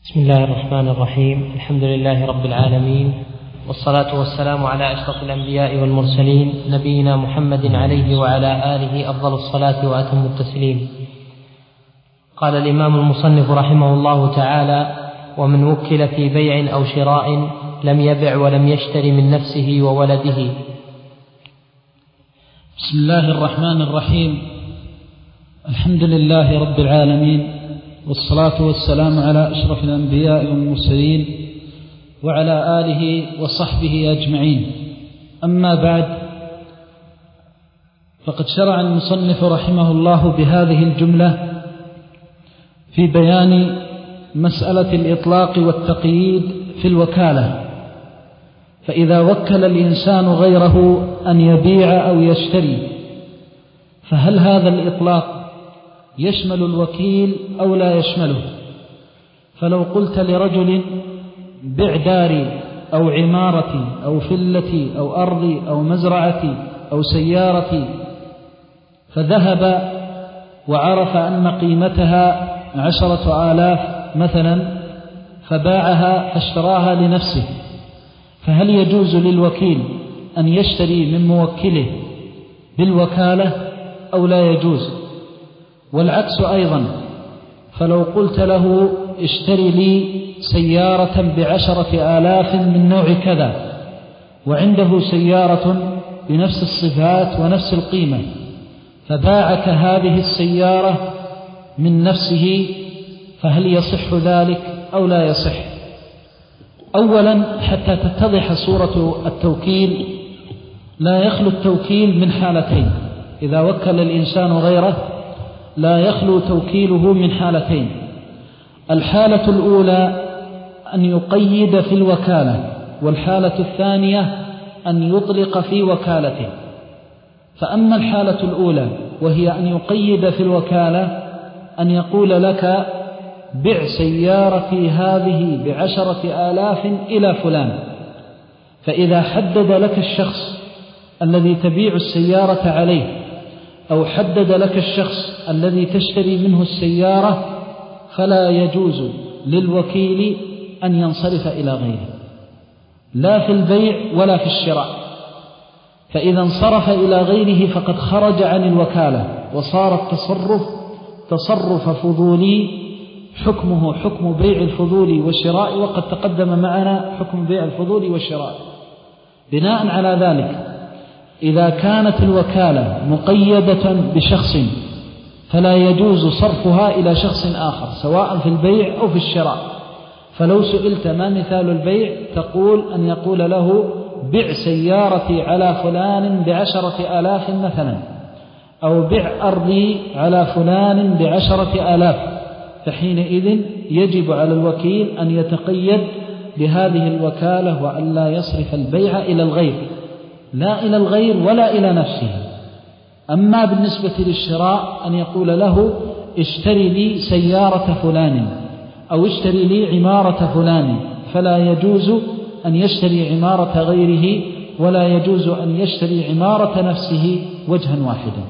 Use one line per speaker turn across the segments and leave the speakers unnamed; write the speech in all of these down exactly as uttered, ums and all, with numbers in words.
بسم الله الرحمن الرحيم. الحمد لله رب العالمين، والصلاة والسلام على أشرف الأنبياء والمرسلين، نبينا محمد عليه وعلى آله أفضل الصلاة وأتم التسليم. قال الإمام المصنف رحمه الله تعالى: ومن وكل في بيع أو شراء لم يبع ولم يشتري من نفسه وولده.
بسم الله الرحمن الرحيم. الحمد لله رب العالمين، والصلاة والسلام على أشرف الأنبياء والمرسلين وعلى آله وصحبه أجمعين. أما بعد، فقد شرع المصنف رحمه الله بهذه الجملة في بيان مسألة الإطلاق والتقييد في الوكالة. فإذا وكل الإنسان غيره أن يبيع أو يشتري، فهل هذا الإطلاق يشمل الوكيل أو لا يشمله؟ فلو قلت لرجل بع داري أو عمارتي أو فلتي أو أرضي أو مزرعتي أو سيارتي، فذهب وعرف أن قيمتها عشرة آلاف مثلا، فباعها فاشتراها لنفسه، فهل يجوز للوكيل أن يشتري من موكله بالوكالة أو لا يجوز؟ والعكس أيضا، فلو قلت له اشتري لي سيارة بعشرة آلاف من نوع كذا، وعنده سيارة بنفس الصفات ونفس القيمة، فباعك هذه السيارة من نفسه، فهل يصح ذلك أو لا يصح؟ أولا، حتى تتضح صورة التوكيل، لا يخلو التوكيل من حالتين. إذا وكل الإنسان غيره لا يخلو توكيله من حالتين. الحالة الأولى أن يقيد في الوكالة، والحالة الثانية أن يطلق في وكالته. فأما الحالة الأولى وهي أن يقيد في الوكالة، أن يقول لك بع سيارتي هذه بعشرة آلاف إلى فلان، فإذا حدد لك الشخص الذي تبيع السيارة عليه أو حدد لك الشخص الذي تشتري منه السيارة، فلا يجوز للوكيل أن ينصرف إلى غيره، لا في البيع ولا في الشراء. فإذا انصرف إلى غيره فقد خرج عن الوكالة، وصار التصرف تصرف فضولي، حكمه حكم بيع الفضول والشراء، وقد تقدم معنا حكم بيع الفضول والشراء. بناء على ذلك، إذا كانت الوكالة مقيدة بشخص فلا يجوز صرفها إلى شخص آخر، سواء في البيع أو في الشراء. فلو سئلت ما مثال البيع، تقول أن يقول له بع سيارتي على فلان بعشرة آلاف مثلا، أو بع أرضي على فلان بعشرة آلاف، فحينئذ يجب على الوكيل أن يتقيد بهذه الوكالة وأن لا يصرف البيع إلى الغير، لا إلى الغير ولا إلى نفسه. أما بالنسبة للشراء، أن يقول له اشتري لي سيارة فلان أو اشتري لي عمارة فلان، فلا يجوز أن يشتري عمارة غيره، ولا يجوز أن يشتري عمارة نفسه وجها واحدا.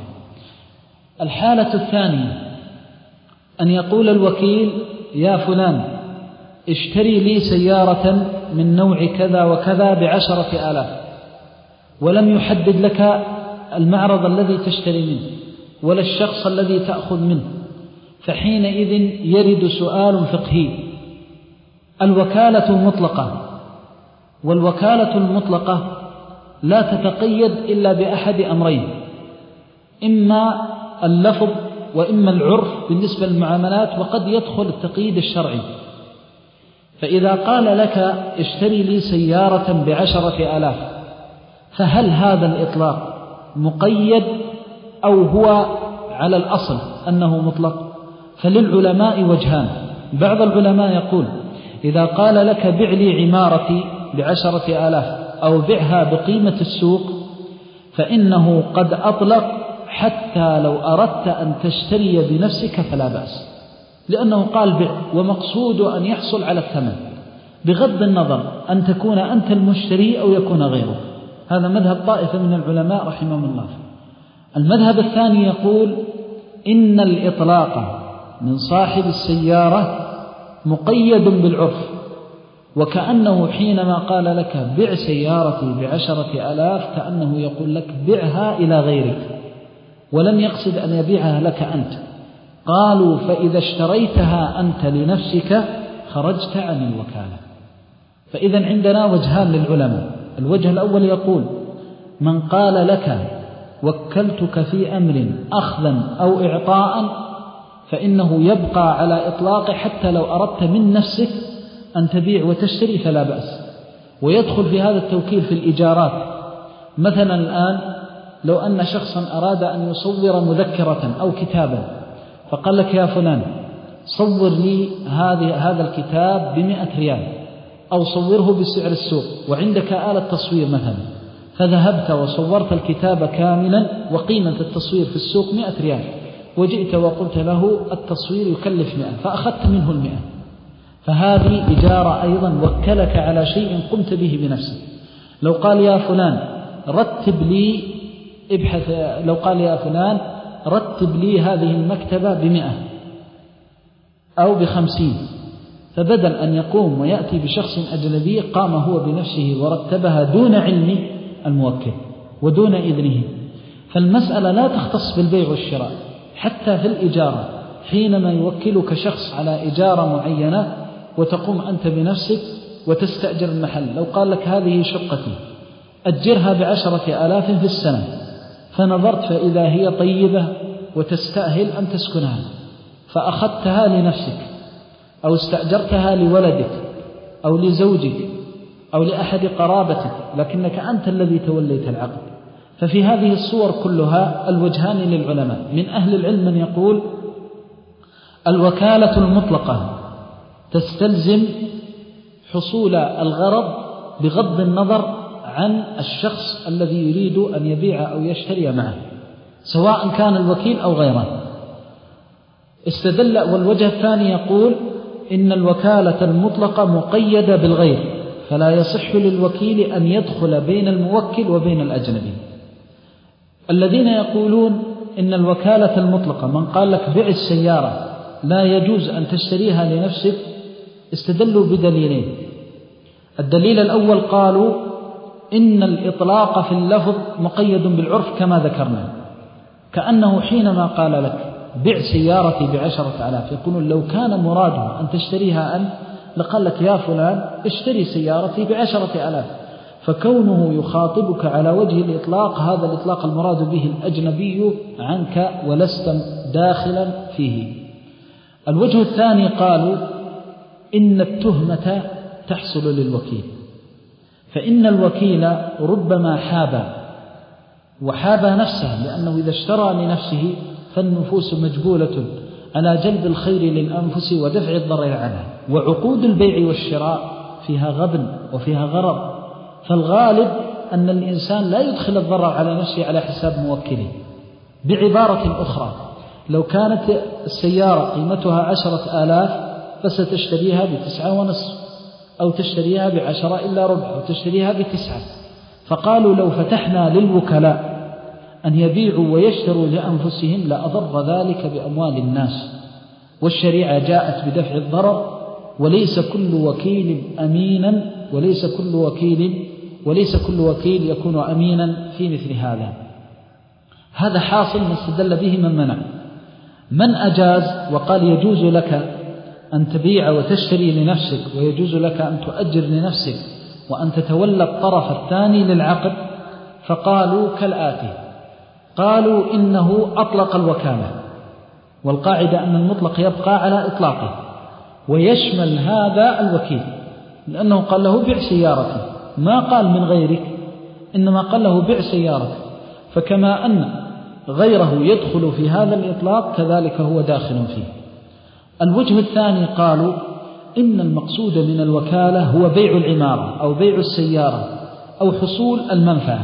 الحالة الثانية أن يقول الوكيل يا فلان اشتري لي سيارة من نوع كذا وكذا بعشرة آلاف، ولم يحدد لك المعرض الذي تشتري منه ولا الشخص الذي تأخذ منه، فحينئذ يرد سؤال فقهي. الوكالة مطلقة، والوكالة المطلقة لا تتقيد إلا بأحد أمرين: إما اللفظ وإما العرف بالنسبة للمعاملات، وقد يدخل التقييد الشرعي. فإذا قال لك اشتري لي سيارة بعشرة آلاف، فهل هذا الإطلاق مقيد أو هو على الأصل أنه مطلق؟ فللعلماء وجهان. بعض العلماء يقول إذا قال لك بع لي عمارتي بعشرة آلاف أو بعها بقيمة السوق، فإنه قد أطلق حتى لو أردت أن تشتري بنفسك فلا بأس، لأنه قال بع، ومقصود أن يحصل على الثمن بغض النظر أن تكون أنت المشتري أو يكون غيره. هذا مذهب طائفة من العلماء رحمهم الله. المذهب الثاني يقول إن الإطلاق من صاحب السيارة مقيد بالعرف، وكأنه حينما قال لك بع سيارتي بعشرة آلاف كأنه يقول لك بعها إلى غيرك، ولم يقصد أن يبيعها لك أنت. قالوا فإذا اشتريتها أنت لنفسك خرجت عن الوكالة. فإذا عندنا وجهان للعلماء. الوجه الأول يقول من قال لك وكلتك في أمر أخذا أو إعطاء فإنه يبقى على إطلاقه حتى لو أردت من نفسك أن تبيع وتشتري فلا بأس. ويدخل في هذا التوكيل في الإيجارات. مثلا الآن لو أن شخصا أراد أن يصور مذكرة أو كتابا فقال لك يا فلان صور لي هذا الكتاب بمئة ريال أو صوره بسعر السوق، وعندك آلة تصوير مثلا، فذهبت وصورت الكتاب كاملا وقيمة التصوير في السوق مئة ريال، وجئت وقلت له التصوير يكلف مئة فأخذت منه المئة، فهذه إجارة أيضا وكلك على شيء قمت به بنفسك. لو قال يا فلان رتب لي ابحث لو قال يا فلان رتب لي هذه المكتبة بمئة أو بخمسين، فبدل أن يقوم ويأتي بشخص أجنبي قام هو بنفسه ورتبها دون علم الموكل ودون إذنه. فالمسألة لا تختص بالبيع والشراء، حتى في الإجارة حينما يوكلك شخص على إجارة معينة وتقوم أنت بنفسك وتستأجر المحل. لو قال لك هذه شقتي أجرها بعشرة آلاف في السنة، فنظرت فإذا هي طيبة وتستأهل أن تسكنها فأخذتها لنفسك أو استأجرتها لولدك أو لزوجك أو لأحد قرابتك، لكنك أنت الذي توليت العقد. ففي هذه الصور كلها الوجهان للعلماء. من أهل العلم من يقول الوكالة المطلقة تستلزم حصول الغرض بغض النظر عن الشخص الذي يريد أن يبيع أو يشتري معه، سواء كان الوكيل أو غيره. استدل. والوجه الثاني يقول إن الوكالة المطلقة مقيدة بالغير، فلا يصح للوكيل أن يدخل بين الموكل وبين الأجنبي. الذين يقولون إن الوكالة المطلقة من قال لك بيع السيارة لا يجوز أن تشتريها لنفسك استدلوا بدليلين. الدليل الأول قالوا إن الإطلاق في اللفظ مقيد بالعرف كما ذكرنا، كأنه حينما قال لك بيع سيارتي بعشرة آلاف يقولون لو كان مراده أن تشتريها أنت لقال لك يا فلان اشتري سيارتي بعشرة آلاف، فكونه يخاطبك على وجه الإطلاق هذا الإطلاق المراد به الأجنبي عنك ولست داخلا فيه. الوجه الثاني قالوا إن التهمة تحصل للوكيل، فإن الوكيل ربما حاب وحاب نفسه، لأنه إذا اشترى لنفسه فالنفوس مجبولة على جلب الخير للأنفس ودفع الضرر عنها، وعقود البيع والشراء فيها غبن وفيها غرر، فالغالب أن الإنسان لا يدخل الضرر على نفسه على حساب موكله. بعبارة أخرى لو كانت السيارة قيمتها عشرة آلاف فستشتريها بتسعة ونصف أو تشتريها بعشرة إلا ربع أو تشتريها بتسعة، فقالوا لو فتحنا للوكلاء أن يبيعوا ويشتروا لأنفسهم لأضر ذلك بأموال الناس، والشريعة جاءت بدفع الضرر، وليس كل وكيل أمينا وليس كل وكيل وليس كل وكيل يكون أمينا في مثل هذا. هذا حاصل ما استدل به من منع. من أجاز وقال يجوز لك أن تبيع وتشتري لنفسك ويجوز لك أن تؤجر لنفسك وأن تتولى الطرف الثاني للعقد، فقالوا كالآتي. قالوا إنه أطلق الوكالة، والقاعدة أن المطلق يبقى على إطلاقه ويشمل هذا الوكيل، لأنه قال له بيع سيارتي، ما قال من غيرك، إنما قال له بيع سيارتي، فكما أن غيره يدخل في هذا الإطلاق كذلك هو داخل فيه. الوجه الثاني قالوا إن المقصود من الوكالة هو بيع العمارة أو بيع السيارة أو حصول المنفعة،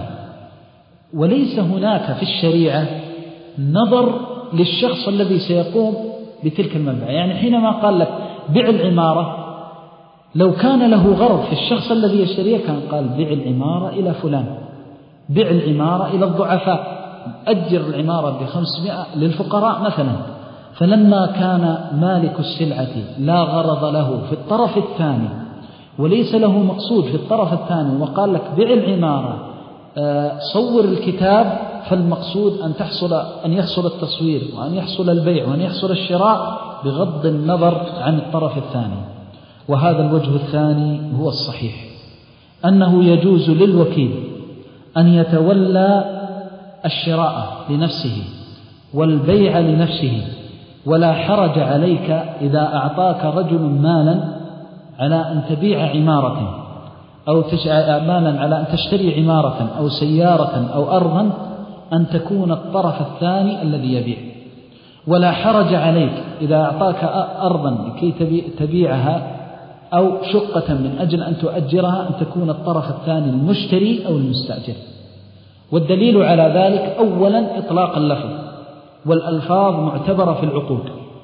وليس هناك في الشريعة نظر للشخص الذي سيقوم بتلك المنفعة. يعني حينما قال لك بيع العمارة لو كان له غرض في الشخص الذي يشتريه كان قال بيع العمارة إلى فلان، بيع العمارة إلى الضعفاء، أجر العمارة بخمسمائة للفقراء مثلا. فلما كان مالك السلعة لا غرض له في الطرف الثاني وليس له مقصود في الطرف الثاني وقال لك بيع العمارة صور الكتاب، فالمقصود أن تحصل أن يحصل التصوير وأن يحصل البيع وأن يحصل الشراء بغض النظر عن الطرف الثاني. وهذا الوجه الثاني هو الصحيح، أنه يجوز للوكيل أن يتولى الشراء لنفسه والبيع لنفسه، ولا حرج عليك إذا أعطاك رجل مالا على أن تبيع عمارة أو مالا على أن تشتري عمارة أو سيارة أو أرضا أن تكون الطرف الثاني الذي يبيع، ولا حرج عليك إذا أعطاك أرضا لكي تبيعها أو شقة من أجل أن تؤجرها أن تكون الطرف الثاني المشتري أو المستأجر. والدليل على ذلك أولا إطلاق اللفظ، والألفاظ معتبرة في العقود.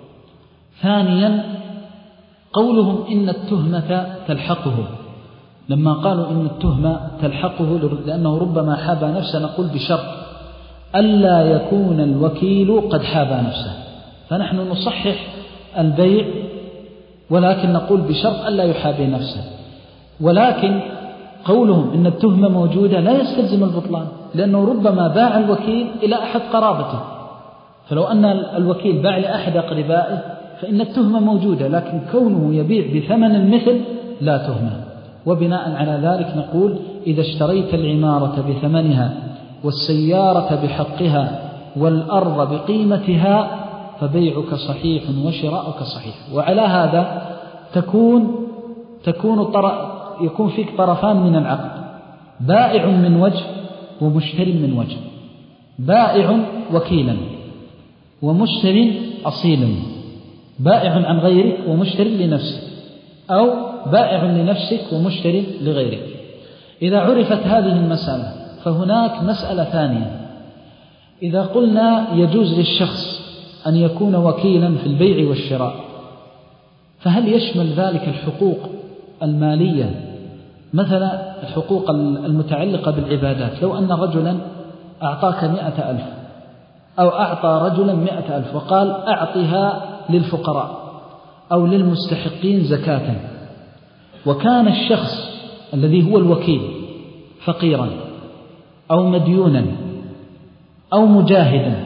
ثانيا قولهم إن التهمة تلحقه، لما قالوا إن التهمة تلحقه لأنه ربما حابى نفسه، نقول بشرط ألا يكون الوكيل قد حابى نفسه، فنحن نصحح البيع ولكن نقول بشرط ألا يحابي نفسه. ولكن قولهم إن التهمة موجودة لا يستلزم البطلان، لأنه ربما باع الوكيل إلى أحد قرابته، فلو أن الوكيل باع لأحد أقربائه فإن التهمة موجودة، لكن كونه يبيع بثمن المثل لا تهمة. وبناء على ذلك نقول إذا اشتريت العمارة بثمنها والسيارة بحقها والأرض بقيمتها فبيعك صحيح وشراؤك صحيح. وعلى هذا تكون تكون يكون فيك طرفان من العقد، بائع من وجه ومشتري من وجه، بائع وكيلا ومشتري أصيلا، بائع عن غيرك ومشتري لنفسك، أو بائع لنفسك ومشتري لغيرك. إذا عرفت هذه المسألة فهناك مسألة ثانية، إذا قلنا يجوز للشخص أن يكون وكيلا في البيع والشراء، فهل يشمل ذلك الحقوق المالية، مثلا الحقوق المتعلقة بالعبادات؟ لو أن رجلا أعطاك مئة ألف أو أعطى رجلا مئة ألف وقال أعطها للفقراء أو للمستحقين زكاة، وكان الشخص الذي هو الوكيل فقيرا أو مديونا أو مجاهدا،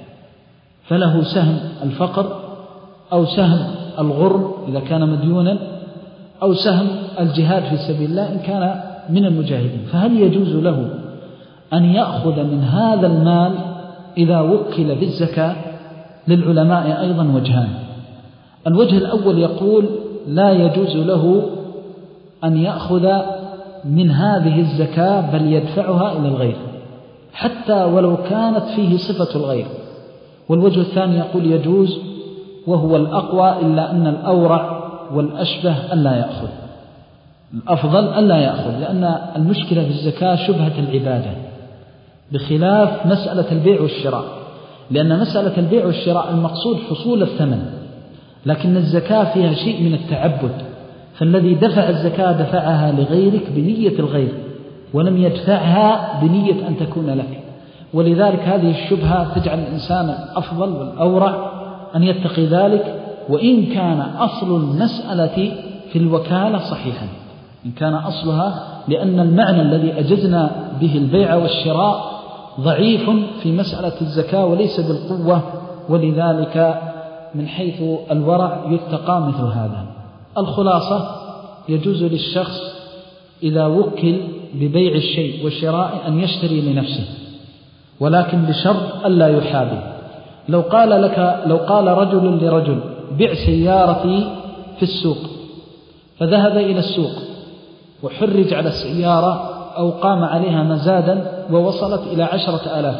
فله سهم الفقر أو سهم الغرم إذا كان مديونا أو سهم الجهاد في سبيل الله إن كان من المجاهدين. فهل يجوز له أن يأخذ من هذا المال إذا وكل بالزكاة؟ للعلماء أيضا وجهان. الوجه الأول يقول لا يجوز له أن يأخذ من هذه الزكاة بل يدفعها إلى الغير حتى ولو كانت فيه صفة الغير. والوجه الثاني يقول يجوز، وهو الأقوى، إلا أن الأورع والأشبه ألا يأخذ، الأفضل ألا يأخذ، لأن المشكلة في الزكاة شبهة العبادة بخلاف مسألة البيع والشراء، لأن مسألة البيع والشراء المقصود حصول الثمن، لكن الزكاة فيها شيء من التعبد، فالذي دفع الزكاة دفعها لغيرك بنية الغير ولم يدفعها بنية أن تكون لك. ولذلك هذه الشبهة تجعل الإنسان الأفضل والأورع أن يتقي ذلك، وإن كان أصل المسألة في الوكالة صحيحا، إن كان أصلها، لأن المعنى الذي أجزنا به البيع والشراء ضعيف في مسألة الزكاة وليس بالقوة، ولذلك من حيث الورع يتقى مثل هذا. الخلاصة يجوز للشخص إذا وكل ببيع الشيء وشراء أن يشتري لنفسه، ولكن بشرط ألا يحابي. لو قال لك لو قال رجل لرجل بيع سيارتي في السوق، فذهب إلى السوق وحرج على السيارة أو قام عليها مزادا ووصلت إلى عشرة آلاف،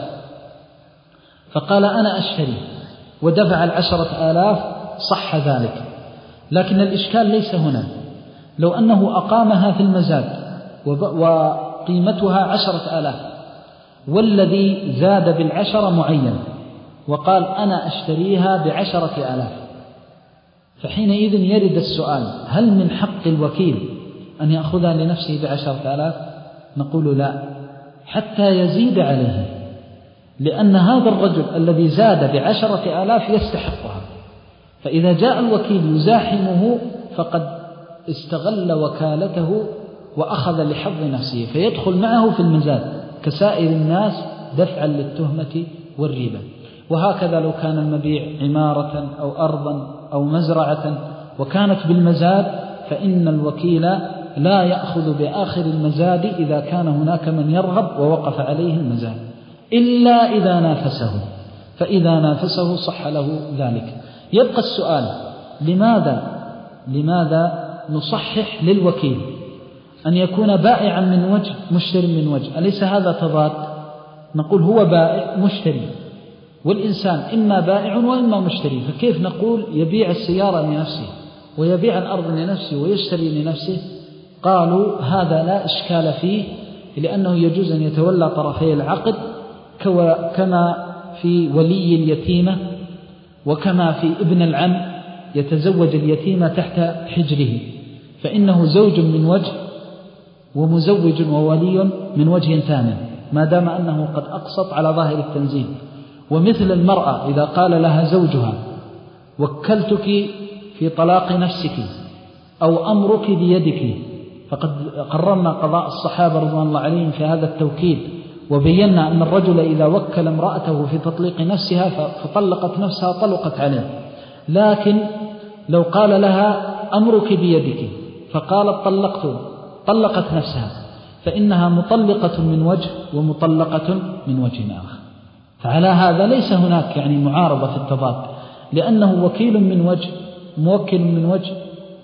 فقال أنا أشتري ودفع العشرة آلاف، صح ذلك. لكن الإشكال ليس هنا، لو أنه أقامها في المزاد وقيمتها عشرة آلاف والذي زاد بالعشرة معين وقال أنا أشتريها بعشرة آلاف، فحينئذ يرد السؤال هل من حق الوكيل أن يأخذها لنفسه بعشرة آلاف؟ نقول لا، حتى يزيد عليه، لأن هذا الرجل الذي زاد بعشرة آلاف يستحقها، فإذا جاء الوكيل يزاحمه فقد استغل وكالته وأخذ لحظ نفسه، فيدخل معه في المزاد كسائر الناس دفعا للتهمة والريبة. وهكذا لو كان المبيع عمارة أو أرضا أو مزرعة وكانت بالمزاد، فإن الوكيل لا يأخذ بآخر المزاد إذا كان هناك من يرغب ووقف عليه المزاد، إلا إذا نافسه، فإذا نافسه صح له ذلك. يبقى السؤال: لماذا لماذا نصحح للوكيل أن يكون بائعا من وجه مشتري من وجه؟ أليس هذا تضاد؟ نقول هو بائع مشتري، والإنسان إما بائع وإما مشتري، فكيف نقول يبيع السيارة لنفسه ويبيع الأرض لنفسه ويشتري لنفسه؟ قالوا هذا لا إشكال فيه، لأنه يجوز أن يتولى طرفي العقد كما في ولي اليتيمة وكما في ابن العم يتزوج اليتيمة تحت حجره، فإنه زوج من وجه ومزوج وولي من وجه ثاني ما دام أنه قد أقسط على ظاهر التنزيل. ومثل المرأة إذا قال لها زوجها وكلتك في طلاق نفسك أو أمرك بيدك، فقد قررنا قضاء الصحابة رضوان الله عليهم في هذا التوكيل، وبينا أن الرجل إذا وكل امرأته في تطليق نفسها فطلقت نفسها طلقت عليه. لكن لو قال لها أمرك بيدك فقالت طلقت طلقت نفسها، فإنها مطلقة من وجه ومطلقة من وجه آخر. فعلى هذا ليس هناك يعني معارضة في التضاد، لأنه وكيل من وجه موكل من وجه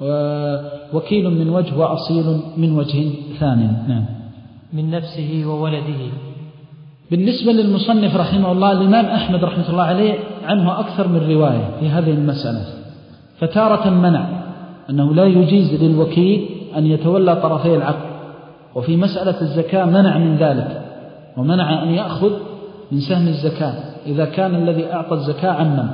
ووكيل من وجه وأصيل من وجه ثاني. نعم.
من نفسه وولده.
بالنسبة للمصنف رحمه الله، الإمام أحمد رحمه الله عليه عنه أكثر من رواية في هذه المسألة، فتارة منع أنه لا يجيز للوكيل أن يتولى طرفي العقد، وفي مسألة الزكاة منع من ذلك، ومنع أن يأخذ من سهم الزكاة إذا كان الذي أعطى الزكاة عمم.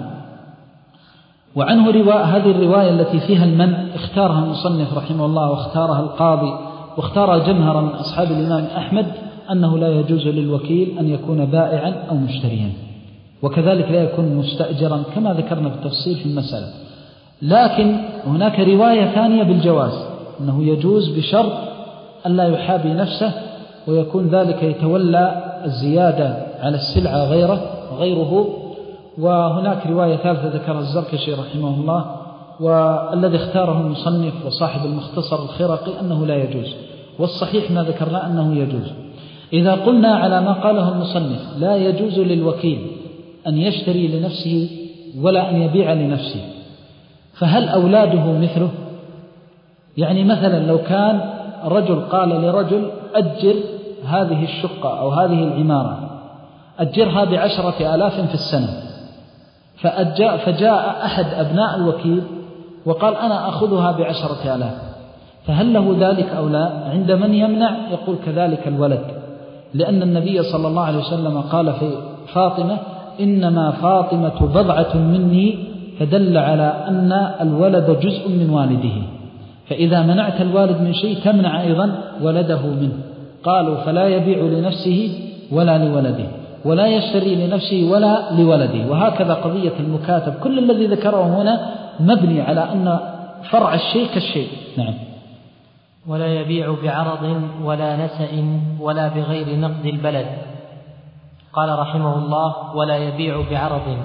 وعنه رواية، هذه الرواية التي فيها المنع اختارها المصنف رحمه الله واختارها القاضي واختار جمهرا من أصحاب الإمام أحمد، أنه لا يجوز للوكيل أن يكون بائعا أو مشتريا، وكذلك لا يكون مستأجرا كما ذكرنا بالتفصيل في المسألة. لكن هناك رواية ثانية بالجواز، أنه يجوز بشرط أن لا يحابي نفسه ويكون ذلك يتولى الزيادة على السلعة غيره غيره. وهناك رواية ثالثة ذكرها الزركشي رحمه الله، والذي اختاره المصنف وصاحب المختصر الخرقي أنه لا يجوز، والصحيح ما ذكرنا أنه يجوز. إذا قلنا على ما قاله المصنف لا يجوز للوكيل أن يشتري لنفسه ولا أن يبيع لنفسه، فهل أولاده مثله؟ يعني مثلا لو كان رجل قال لرجل أجر هذه الشقة أو هذه العمارة أجرها بعشرة آلاف في السنة، فأجاء فجاء أحد أبناء الوكيل وقال أنا أخذها بعشرة آلاف، فهل له ذلك أو لا؟ عند من يمنع يقول كذلك الولد، لأن النبي صلى الله عليه وسلم قال في فاطمة إنما فاطمة بضعة مني، فدل على أن الولد جزء من والده، فإذا منعت الوالد من شيء تمنع أيضا ولده منه. قالوا فلا يبيع لنفسه ولا لولده، ولا يشتري لنفسه ولا لولده. وهكذا قضية المكاتب، كل الذي ذكره هنا مبني على أن فرع الشيء كالشيء. نعم.
ولا يبيع بعرض ولا نسأ ولا بغير نقد البلد. قال رحمه الله ولا يبيع بعرض.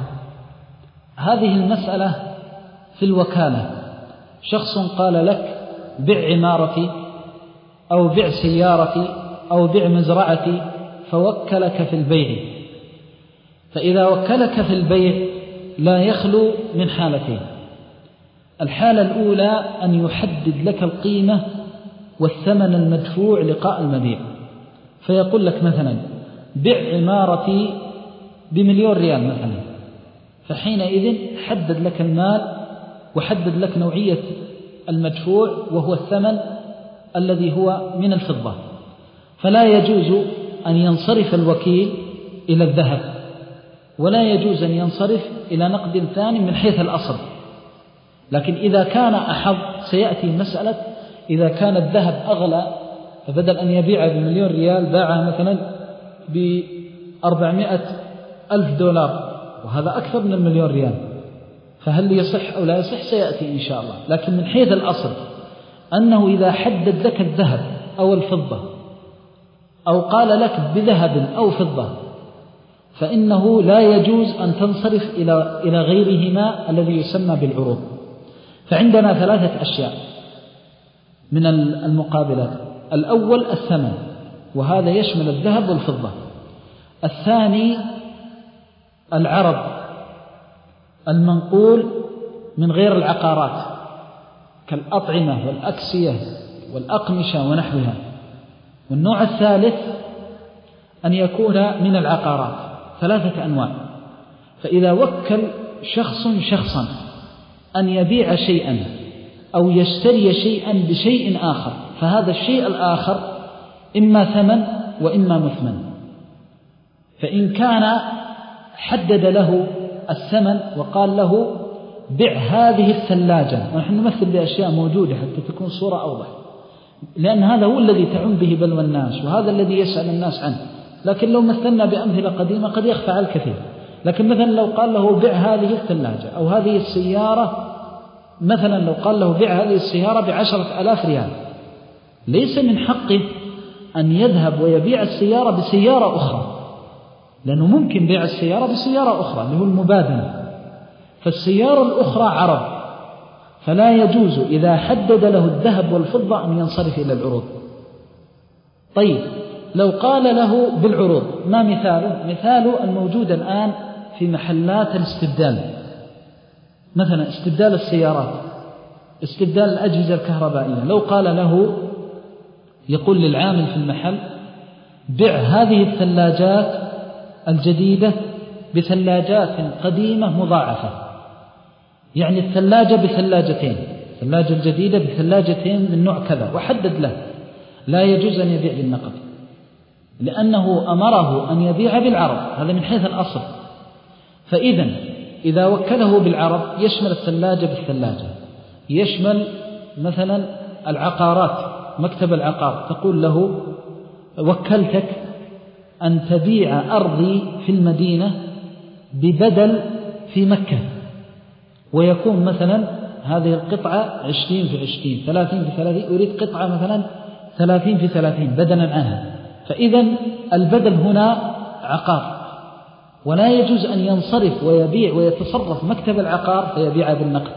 هذه المسألة في الوكالة، شخص قال لك بع عمارتي أو بع سيارتي أو بع مزرعتي، فوكلك في البيع. فإذا وكلك في البيع لا يخلو من حالتين: الحالة الأولى أن يحدد لك القيمة والثمن المدفوع لقاء المبيع، فيقول لك مثلا بع عمارتي بمليون ريال مثلا، فحينئذ حدد لك المال وحدد لك نوعية المدفوع وهو الثمن الذي هو من الفضة، فلا يجوز أن ينصرف الوكيل إلى الذهب، ولا يجوز أن ينصرف إلى نقد ثاني من حيث الأصل. لكن إذا كان أحظ سيأتي مسألة إذا كان الذهب أغلى، فبدل أن يبيع بمليون ريال باعها مثلا بأربعمائة ألف دولار، وهذا أكثر من المليون ريال، فهل يصح أو لا يصح سيأتي إن شاء الله. لكن من حيث الأصل أنه إذا حدد لك الذهب أو الفضة أو قال لك بذهب أو فضة فإنه لا يجوز أن تنصرف إلى إلى غيرهما الذي يسمى بالعروض. فعندنا ثلاثة أشياء من المقابلات. الأول الثمن، وهذا يشمل الذهب والفضة. الثاني العرض المنقول من غير العقارات كالأطعمة والأكسية والأقمشة ونحوها. والنوع الثالث أن يكون من العقارات، ثلاثة أنواع. فإذا وكل شخص شخصا أن يبيع شيئا أو يشتري شيئا بشيء آخر، فهذا الشيء الآخر إما ثمن وإما مثمن. فإن كان حدد له الثمن وقال له بع هذه الثلاجة، ونحن نمثل بأشياء موجودة حتى تكون صورة أوضح، لأن هذا هو الذي تعم به بلوى الناس وهذا الذي يسأل الناس عنه. لكن لو مثلنا بأمثلة قديمة قد يخفى على الكثير. لكن مثلا لو قال له بع هذه الثلاجة أو هذه السيارة، مثلا لو قال له بع هذه السيارة بعشرة ألاف ريال، ليس من حقه أن يذهب ويبيع السيارة بسيارة أخرى، لأنه ممكن بيع السيارة بسيارة أخرى اللي هو المبادلة. فالسيارة الأخرى عرض، فلا يجوز إذا حدد له الذهب والفضة أن ينصرف إلى العروض. طيب لو قال له بالعروض، ما مثاله؟ مثاله الموجود الآن في محلات الاستبدال، مثلا استبدال السيارات، استبدال الأجهزة الكهربائية. لو قال له، يقول للعامل في المحل بع هذه الثلاجات الجديدة بثلاجات قديمة مضاعفة، يعني الثلاجة بثلاجتين، الثلاجة الجديدة بثلاجتين من نوع كذا، وحدد له، لا يجوز أن يبيع بالنقد، لأنه أمره أن يبيع بالعرض. هذا من حيث الأصل. فإذا إذا وكله بالعرض يشمل الثلاجة بالثلاجة، يشمل مثلا العقارات، مكتب العقار، تقول له وكلتك أن تبيع أرضي في المدينة ببدل في مكة، ويكون مثلا هذه القطعة عشرين في عشرين، ثلاثين في ثلاثين، أريد قطعة مثلا ثلاثين في ثلاثين بدلا عنها. فإذا البدل هنا عقار، ولا يجوز أن ينصرف ويبيع ويتصرف مكتب العقار فيبيع بالنقد،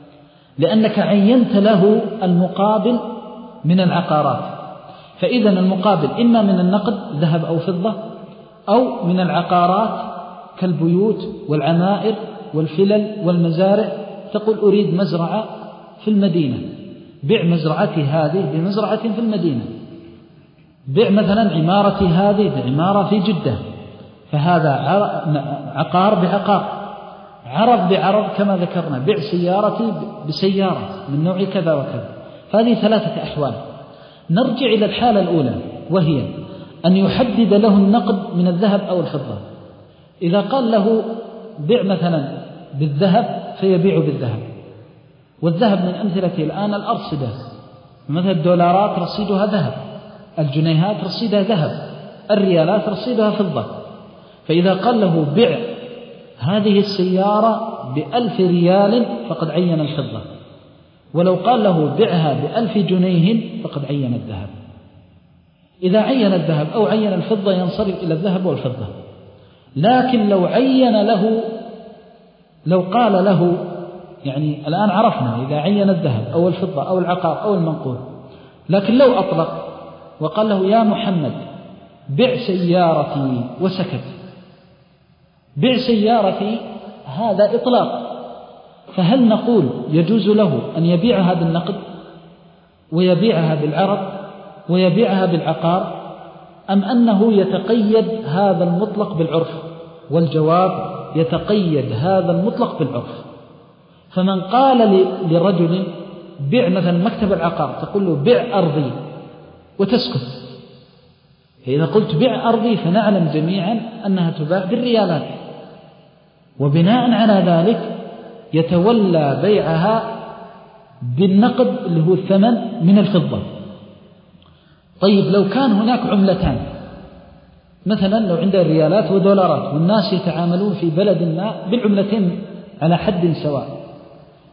لأنك عينت له المقابل من العقارات. فإذا المقابل إما من النقد ذهب أو فضة، أو من العقارات كالبيوت والعمائر والفلل والمزارع. تقول أريد مزرعة في المدينة، بيع مزرعتي هذه بمزرعة في المدينة، بيع مثلا عمارتي هذه بعمارة في جدة، فهذا عقار بعقار، عرض بعرض كما ذكرنا، بيع سيارتي بسيارة من نوع كذا وكذا. فهذه ثلاثة أحوال. نرجع إلى الحالة الأولى، وهي أن يحدد له النقد من الذهب أو الفضة. إذا قال له بيع مثلا بالذهب فيبيع بالذهب، والذهب من أمثلته الآن الأرصدة، مثل الدولارات رصيدها ذهب، الجنيهات رصيدها ذهب، الريالات رصيدها فضة. فإذا قال له بيع هذه السيارة بألف ريال فقد عين الفضة، ولو قال له بيعها بألف جنيه فقد عين الذهب. إذا عين الذهب أو عين الفضة ينصرف إلى الذهب والفضة. لكن لو عين له، لو قال له، يعني الآن عرفنا إذا عين الذهب أو الفضة أو العقار أو المنقول، لكن لو أطلق وقال له يا محمد بع سيارتي وسكت، بع سيارتي هذا إطلاق. فهل نقول يجوز له أن يبيعها بالنقد ويبيعها بالعرض ويبيعها بالعقار، أم أنه يتقيد هذا المطلق بالعرف؟ والجواب يتقيد هذا المطلق بالعرف. فمن قال لرجل بيع مثلا مكتب العقار، تقول له بيع أرضي وتسكت، فإذا قلت بيع أرضي فنعلم جميعا أنها تباع بالريالات، وبناء على ذلك يتولى بيعها بالنقد اللي هو الثمن من الفضة. طيب لو كان هناك عملتان، مثلا لو عنده ريالات ودولارات والناس يتعاملون في بلد ما بالعملتين على حد سواء،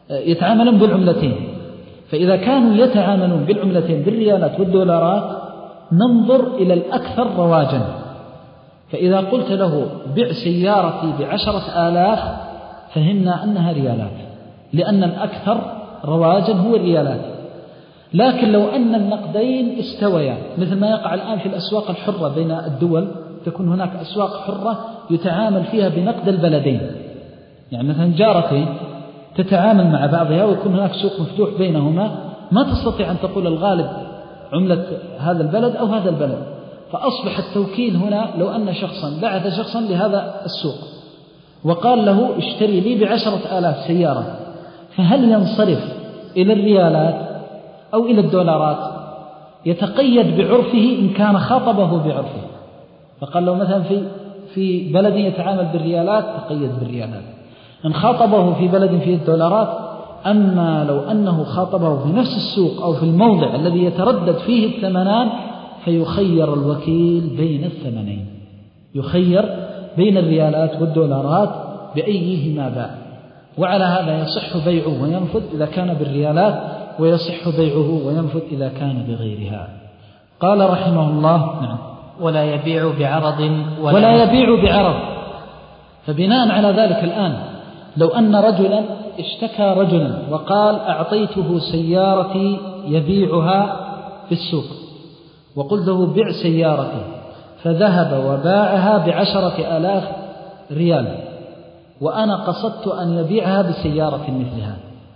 يتعاملون بالعملتين. فإذا كانوا يتعاملون بالعملتين بالريالات والدولارات ننظر إلى الأكثر رواجا. فإذا قلت له بع سيارتي بعشرة آلاف فهمنا أنها ريالات، لأن الأكثر رواجا هو الريالات. لكن لو أن النقدين استويا مثل ما يقع الآن في الأسواق الحرة بين الدول، تكون هناك أسواق حرة يتعامل فيها بنقد البلدين، يعني مثلا جارتين تتعامل مع بعضها ويكون هناك سوق مفتوح بينهما، ما تستطيع أن تقول الغالب عملة هذا البلد أو هذا البلد. فأصبح التوكيل هنا لو أن شخصا بعث شخصا لهذا السوق وقال له اشتري لي بعشرة آلاف سيارة، فهل ينصرف إلى الريالات أو إلى الدولارات؟ يتقيد بعرفه إن كان خاطبه بعرفه. فقال له مثلا في في بلد يتعامل بالريالات تقيد بالريالات، إن خاطبه في بلد فيه الدولارات. أما لو أنه خاطبه في نفس السوق أو في الموضع الذي يتردد فيه الثمنان فيخير الوكيل بين الثمنين، يخير بين الريالات والدولارات بأيهما باع. وعلى هذا يصح بيعه وينفذ إذا كان بالريالات، ويصح بيعه وينفذ إذا كان بغيرها. قال رحمه الله نعم
ولا يبيع بعرض ولا,
ولا يبيع بعرض. فبناء على ذلك الآن لو أن رجلا اشتكى رجلا وقال أعطيته سيارتي يبيعها في السوق، وقلت له بع سيارتي، فذهب وباعها بعشرة آلاف ريال، وأنا قصدت أن يبيعها بسيارة مثلها،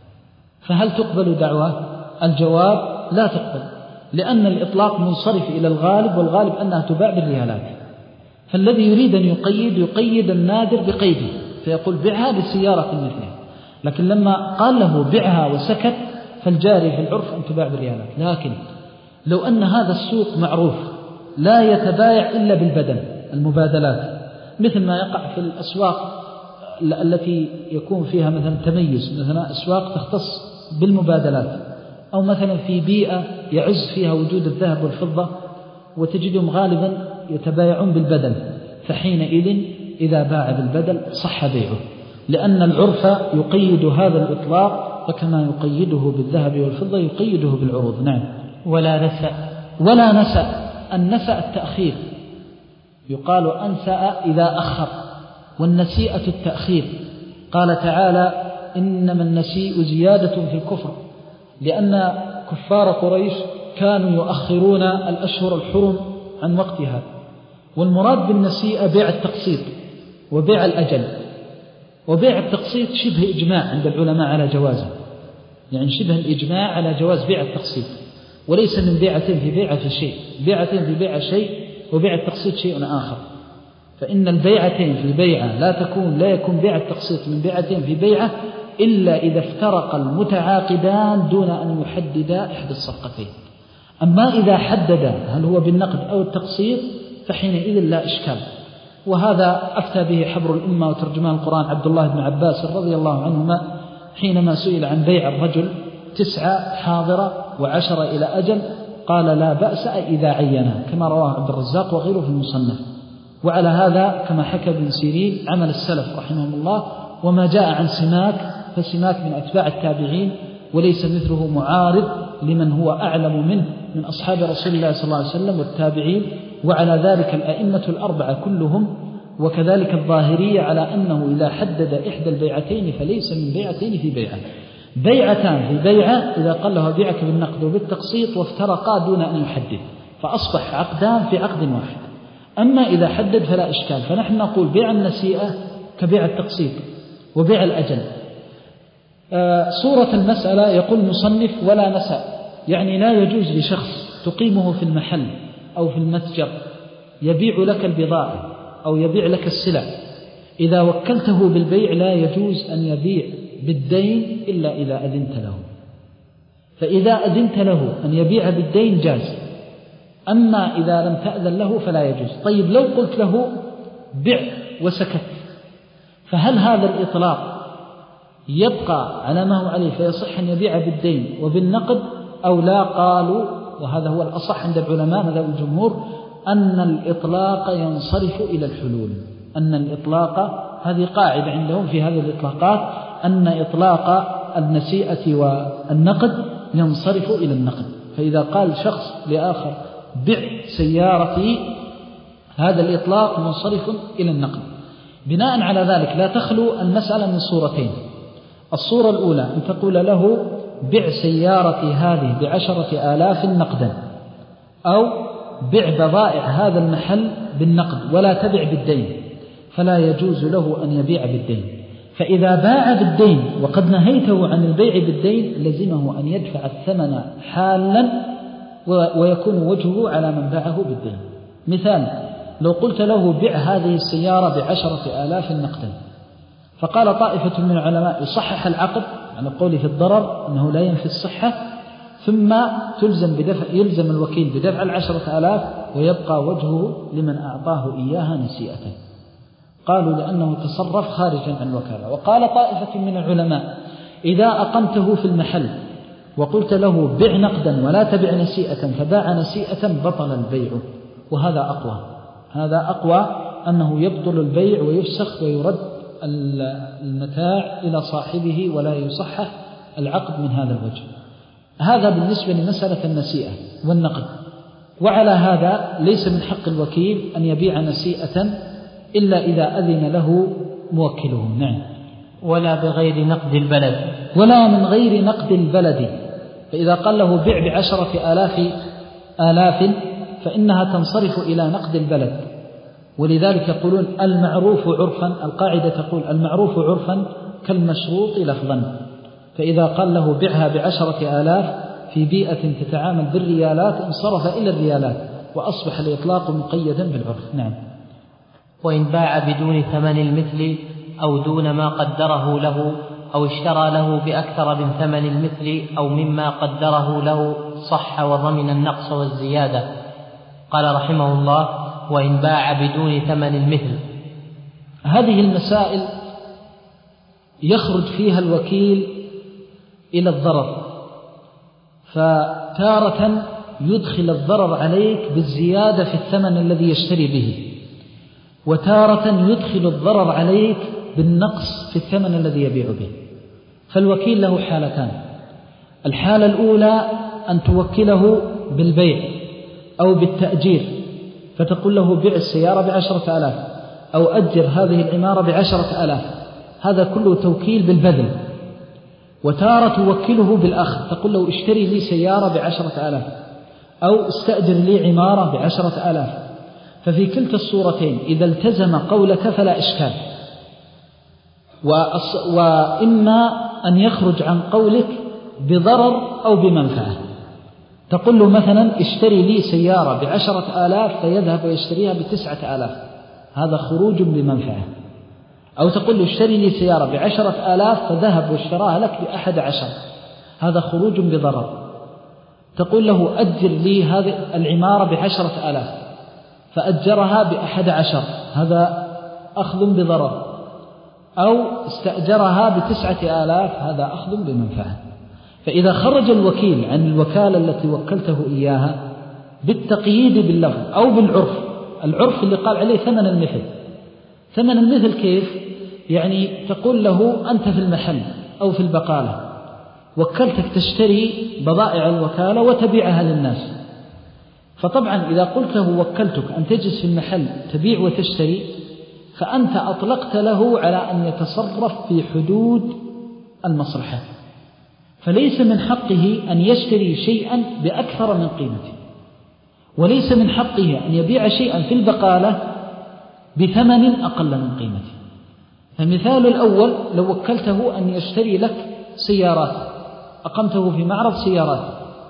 فهل تقبل دعوة؟ الجواب لا تقبل، لأن الإطلاق منصرف إلى الغالب، والغالب أنها تباع بالريالات. فالذي يريد أن يقيد يقيد النادر بقيده، فيقول بعها بسيارة مثلها. لكن لما قال له بعها وسكت فالجاري في العرف أن تباع بالريالات. لكن لو أن هذا السوق معروف لا يتبايع إلا بالبدن، المبادلات، مثل ما يقع في الأسواق التي يكون فيها مثلا تميز، مثلا أسواق تختص بالمبادلات، أو مثلا في بيئة يعز فيها وجود الذهب والفضة وتجدهم غالبا يتبايعون بالبدل، فحينئذ إذا باع بالبدل صح بيعه، لأن العرف يقيد هذا الإطلاق، فكما يقيده بالذهب والفضة يقيده بالعروض. نعم.
ولا نسأ.
ولا نسأ. النسأ التأخير، يقال أنسأ إذا أخر، والنسيئة التأخير. قال تعالى إنما النسيء زيادة في الكفر، لأن كفار قريش كانوا يؤخرون الأشهر الحرم عن وقتها. والمراد بالنسيئة بيع التقسيط وبيع الأجل. وبيع التقسيط شبه إجماع عند العلماء على جوازه، يعني شبه الإجماع على جواز بيع التقسيط، وليس من بيعتين في بيعة في شيء، بيعتين في بيعة شيء وبيع التقسيط شيء آخر. فإن البيعتين في بيعة لا تكون لا يكون بيع التقسيط من بيعتين في بيعة إلا إذا افترق المتعاقدان دون أن يحددا إحدى الصفقتين. أما إذا حددا هل هو بالنقد أو التقسيط فحينئذ لا إشكال. وهذا أفتى به حبر الأمة وترجمان القرآن عبد الله بن عباس رضي الله عنهما حينما سئل عن بيع الرجل تسعة حاضرة وعشرة إلى أجل، قال لا بأس إذا عينا، كما رواه عبد الرزاق وغيره في المصنف. وعلى هذا كما حكى ابن سيرين عمل السلف رحمهم الله. وما جاء عن سماك فسماك من أتباع التابعين، وليس مثله معارض لمن هو أعلم منه من أصحاب رسول الله صلى الله عليه وسلم والتابعين. وعلى ذلك الأئمة الأربعة كلهم، وكذلك الظاهرية، على أنه إذا حدد إحدى البيعتين فليس من بيعتين في بيعة، بيعتان في بيعة إذا قال له بيعك بالنقد وبالتقسيط وافترقا دون أن يحدد، فأصبح عقدان في عقد واحد. أما إذا حدد فلا إشكال. فنحن نقول بيع النسيئة كبيع التقسيط وبيع الأجل. آه صورة المسألة يقول المصنف ولا نسأ، يعني لا يجوز لشخص تقيمه في المحل أو في المتجر يبيع لك البضاعة أو يبيع لك السلع، إذا وكلته بالبيع لا يجوز أن يبيع بالدين إلا إذا أذنت له. فإذا أذنت له أن يبيع بالدين جاز، أما إذا لم تأذن له فلا يجوز. طيب لو قلت له بع وسكت، فهل هذا الإطلاق يبقى على ما هو عليه فيصح أن يبيع بالدين وبالنقد أو لا؟ قالوا، وهذا هو الأصح عند العلماء مذهب الجمهور، أن الإطلاق ينصرف إلى الحلول. أن الإطلاق، هذه قاعدة عندهم في هذه الإطلاقات، أن إطلاق النسيئة والنقد ينصرف إلى النقد. فإذا قال شخص لآخر بع سيارتي هذا الإطلاق منصرف إلى النقد. بناء على ذلك لا تخلو المسألة من صورتين. الصورة الأولى أن تقول له بع سيارتي هذه بعشرة آلاف نقدا، أو بع بضائع هذا المحل بالنقد ولا تبع بالدين، فلا يجوز له أن يبيع بالدين. فإذا باع بالدين وقد نهيته عن البيع بالدين لزمه أن يدفع الثمن حالا ويكون وجهه على من باعه بالدين. مثال: لو قلت له بع هذه السيارة بعشرة آلاف نقدا، فقال طائفة من العلماء يصحح العقد على قوله في الضرر أنه لا ينفي الصحة، ثم تلزم بدفع يلزم الوكيل بدفع العشرة آلاف ويبقى وجهه لمن أعطاه إياها نسيئة. قالوا لأنه تصرف خارجا عن الوكالة. وقال طائفة من العلماء إذا أقمته في المحل وقلت له بع نقدا ولا تبع نسيئة فباع نسيئة بطل البيع، وهذا أقوى. هذا أقوى أنه يبطل البيع ويفسخ ويرد المتاع إلى صاحبه ولا يصحح العقد من هذا الوجه. هذا بالنسبة لمسألة النسيئة والنقد. وعلى هذا ليس من حق الوكيل أن يبيع نسيئة إلا إذا أذن له موكله. نعم.
ولا بغير نقد البلد،
ولا من غير نقد البلد. فإذا قال له بيع بعشرة آلاف آلاف فإنها تنصرف إلى نقد البلد. ولذلك يقولون المعروف عرفا، القاعدة تقول المعروف عرفا كالمشروط لفظا. فإذا قال له بعها بعشرة آلاف في بيئة تتعامل بالريالات انصرف إلى الريالات وأصبح الإطلاق مقيدا بالعرف. نعم.
وإن باع بدون ثمن المثل أو دون ما قدره له أو اشترى له بأكثر من ثمن المثل أو مما قدره له صح وضمن النقص والزيادة. قال رحمه الله: وإن باع بدون ثمن المثل.
هذه المسائل يخرج فيها الوكيل إلى الضرر، فتارة يدخل الضرر عليك بالزيادة في الثمن الذي يشتري به، وتارة يدخل الضرر عليك بالنقص في الثمن الذي يبيع به. فالوكيل له حالتان: الحالة الأولى أن توكله بالبيع أو بالتأجير، فتقول له بيع السيارة بعشرة آلاف أو أجر هذه العمارة بعشرة آلاف، هذا كله توكيل بالبذل. وتارة توكله بالأخذ، تقول له اشتري لي سيارة بعشرة آلاف أو استأجر لي عمارة بعشرة آلاف. ففي كلتا الصورتين إذا التزم قولك فلا إشكال، وإما أن يخرج عن قولك بضرر أو بمنفعة. تقول له مثلا اشتري لي سيارة بعشرة آلاف فيذهب ويشتريها بتسعة آلاف، هذا خروج بمنفعة. أو تقول له اشتري لي سيارة بعشرة آلاف فذهب واشتراها لك بأحد عشر، هذا خروج بضرر. تقول له أجر لي هذه العمارة بعشرة آلاف فأجرها بأحد عشر، هذا أخذ بضرر. أو استأجرها بتسعة آلاف، هذا أخذ بمنفعة. فإذا خرج الوكيل عن الوكالة التي وكلته إياها بالتقييد باللفظ أو بالعرف، العرف اللي قال عليه ثمن المثل. ثمن المثل كيف؟ يعني تقول له أنت في المحل أو في البقالة وكلتك تشتري بضائع الوكالة وتبيعها للناس، فطبعا إذا قلت له وكلتك أن تجلس في المحل تبيع وتشتري، فأنت أطلقت له على أن يتصرف في حدود المصلحة، فليس من حقه أن يشتري شيئا بأكثر من قيمته، وليس من حقه أن يبيع شيئا في البقالة بثمن أقل من قيمته. فالمثال الأول لو وكلته أن يشتري لك سيارات، أقمته في معرض سيارات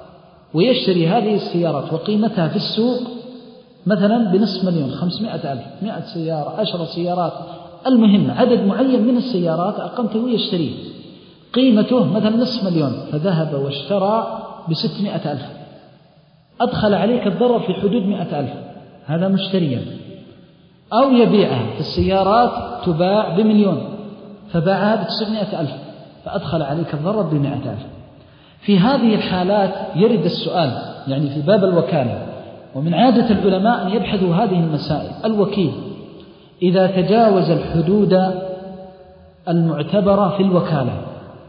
ويشتري هذه السيارات وقيمتها في السوق مثلا بنصف مليون، خمسمائة ألف، مائة سيارة، عشر سيارات، المهم عدد معين من السيارات أقمته يشتريه قيمته مثلا نصف مليون، فذهب واشترى بستمائة ألف، أدخل عليك الضرر في حدود مائة ألف، هذا مشتريا. أو يبيعها في السيارات تباع بمليون فباعها بتسعمائة ألف، فأدخل عليك الضرر بمائة ألف. في هذه الحالات يرد السؤال، يعني في باب الوكالة، ومن عادة العلماء أن يبحثوا هذه المسائل. الوكيل إذا تجاوز الحدود المعتبرة في الوكالة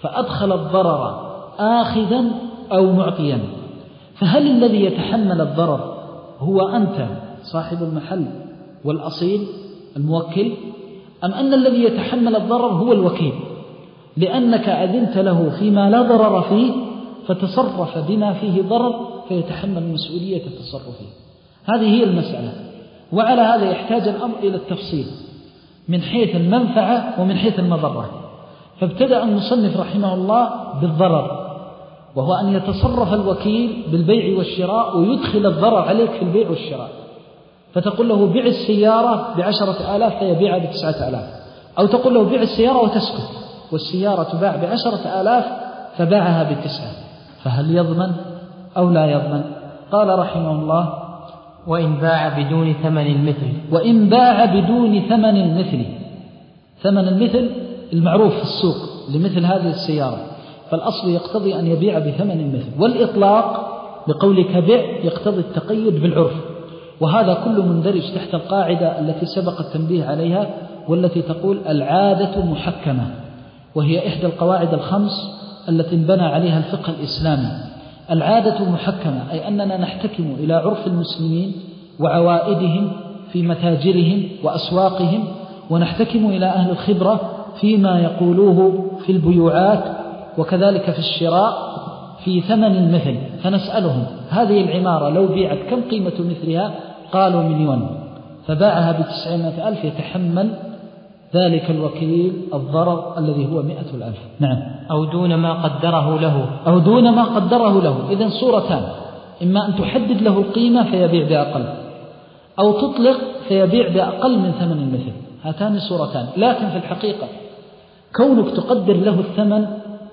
فأدخل الضرر آخذا أو معطيا، فهل الذي يتحمل الضرر هو أنت صاحب المحل والأصيل الموكل، أم أن الذي يتحمل الضرر هو الوكيل لأنك أذنت له فيما لا ضرر فيه فتصرف بما فيه ضرر فيتحمل مسؤولية التصرف فيه؟ هذه هي المسألة. وعلى هذا يحتاج الأمر إلى التفصيل من حيث المنفعة ومن حيث المضرة. فابتدأ المصنف رحمه الله بالضرر، وهو أن يتصرف الوكيل بالبيع والشراء ويدخل الضرر عليك في البيع والشراء، فتقول له بيع السيارة بعشرة آلاف فيبيعها بتسعة آلاف، أو تقول له بيع السيارة وتسكت والسيارة تباع بعشرة آلاف فباعها بتسعة، فهل يضمن أو لا يضمن؟ قال رحمه الله:
وإن باع بدون ثمن المثل.
وإن باع بدون ثمن المثل. ثمن المثل المعروف في السوق لمثل هذه السيارة، فالأصل يقتضي أن يبيع بثمن المثل، والإطلاق بقولك بيع يقتضي التقيد بالعرف، وهذا كله مندرج تحت القاعدة التي سبق التنبيه عليها والتي تقول العادة محكمة، وهي إحدى القواعد الخمس التي انبنى عليها الفقه الإسلامي. العادة محكمة أي أننا نحتكم إلى عرف المسلمين وعوائدهم في متاجرهم وأسواقهم، ونحتكم إلى أهل الخبرة فيما يقولوه في البيوعات وكذلك في الشراء في ثمن المثل، فنسألهم هذه العمارة لو بيعت كم قيمة مثلها؟ قالوا مليون، فباعها بتسعمائة ألف، يتحمل ذلك الوكيل الضرر الذي هو مئة الألف. نعم.
أو دون ما قدره له.
أو دون ما قدره له. إذن صورتان: إما أن تحدد له القيمة فيبيع بأقل، أو تطلق فيبيع بأقل من ثمن المثل. هاتان صورتان. لكن في الحقيقة كونك تقدر له الثمن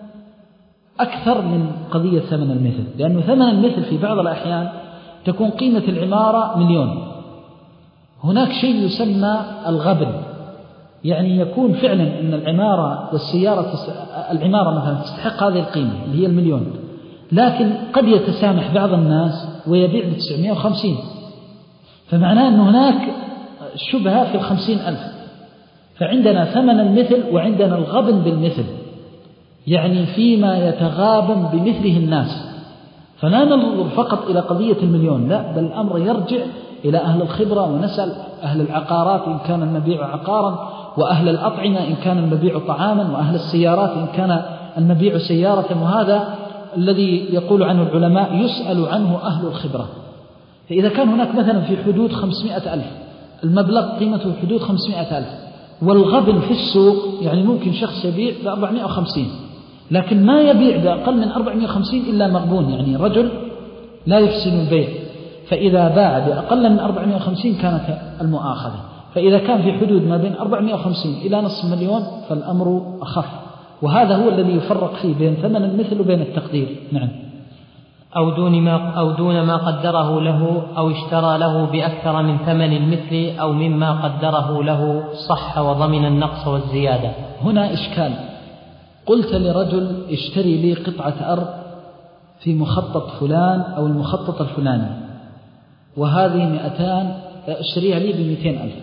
أكثر من قضية ثمن المثل، لأنه ثمن المثل في بعض الأحيان تكون قيمة العمارة مليون، هناك شيء يسمى الغبن، يعني يكون فعلا أن العمارة والسيارة العمارة مثلا تستحق هذه القيمة اللي هي المليون، لكن قد يتسامح بعض الناس ويبيع بتسعمائة وخمسين، فمعناه أن هناك شبهة في الخمسين ألف. فعندنا ثمن المثل وعندنا الغبن بالمثل، يعني فيما يتغابن بمثله الناس. فلا ننظر فقط إلى قضية المليون، لا، بل الأمر يرجع إلى أهل الخبرة، ونسأل أهل العقارات إن كان المبيع عقارا، وأهل الأطعمة إن كان المبيع طعاما، وأهل السيارات إن كان المبيع سيارة. وهذا الذي يقول عنه العلماء يسأل عنه أهل الخبرة. فإذا كان هناك مثلا في حدود خمسمائة ألف، المبلغ قيمته حدود خمسمائة ألف، والغبن في السوق يعني ممكن شخص يبيع بأربعمائة وخمسين، لكن ما يبيع بأقل من أربعمائة وخمسين إلا مغبون، يعني رجل لا يحسن البيع، فإذا باع بأقل من أربعمائة وخمسين كانت المؤاخذة. فإذا كان في حدود ما بين أربعمائة وخمسين إلى نصف مليون فالأمر أخف، وهذا هو الذي يفرق فيه بين ثمن المثل وبين التقدير. نعم.
أو دون ما أو دون ما قدره له، أو اشترى له بأكثر من ثمن المثل أو مما قدره له، صح وضمن النقص والزيادة.
هنا إشكال. قلت لرجل اشتري لي قطعة أرض في مخطط فلان أو المخطط الفلاني، وهذه مئتان، اشتريها لي بمئتين ألف.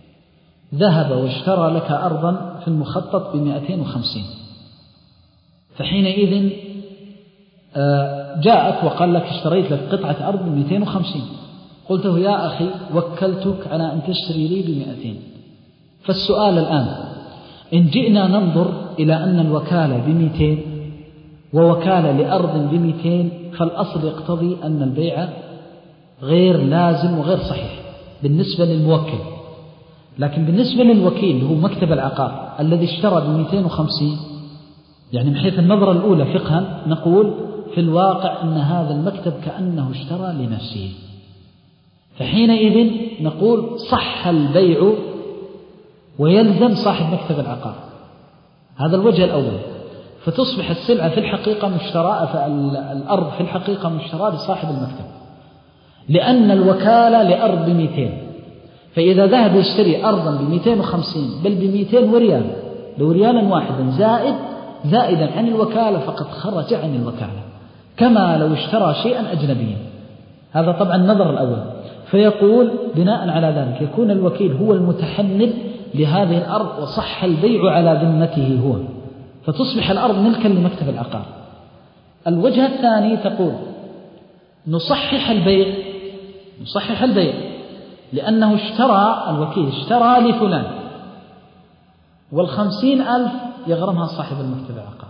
ذهب واشترى لك أرضا في المخطط بمئتين وخمسين، فحينئذ جاءك وقال لك اشتريت لك قطعة أرض بمئتين وخمسين، قلت له يا أخي وكلتك على أن تشتري لي بمئتين. فالسؤال الآن إن جئنا ننظر إلى أن الوكالة بمئتين ووكالة لأرض بمئتين، فالأصل يقتضي أن البيع غير لازم وغير صحيح بالنسبة للموكل. لكن بالنسبة للوكيل هو مكتب العقار الذي اشترى بمئتين وخمسين، يعني من حيث النظرة الأولى فقها نقول في الواقع أن هذا المكتب كأنه اشترى لنفسه، فحينئذ نقول صح البيع ويلزم صاحب مكتب العقار. هذا الوجه الأول. فتصبح السلعة في الحقيقة مشتراة، فالأرض في الحقيقة مشتراة لصاحب المكتب، لأن الوكالة لأرض بمئتين، فإذا ذهب يشتري أرضا بمئتين وخمسين بل بمئتين وريال، لو ريالا واحدا زائد زائدا عن الوكالة فقد خرج عن الوكالة، كما لو اشترى شيئا أجنبيا. هذا طبعا النظر الأول. فيقول بناء على ذلك يكون الوكيل هو المتحمل لهذه الأرض وصح البيع على ذمته هو، فتصبح الأرض ملكا لمكتب العقار. الوجه الثاني تقول نصحح البيع، نصحح البيع لأنه اشترى الوكيل اشترى لفلان والخمسين ألف يغرمها صاحب المكتب العقار،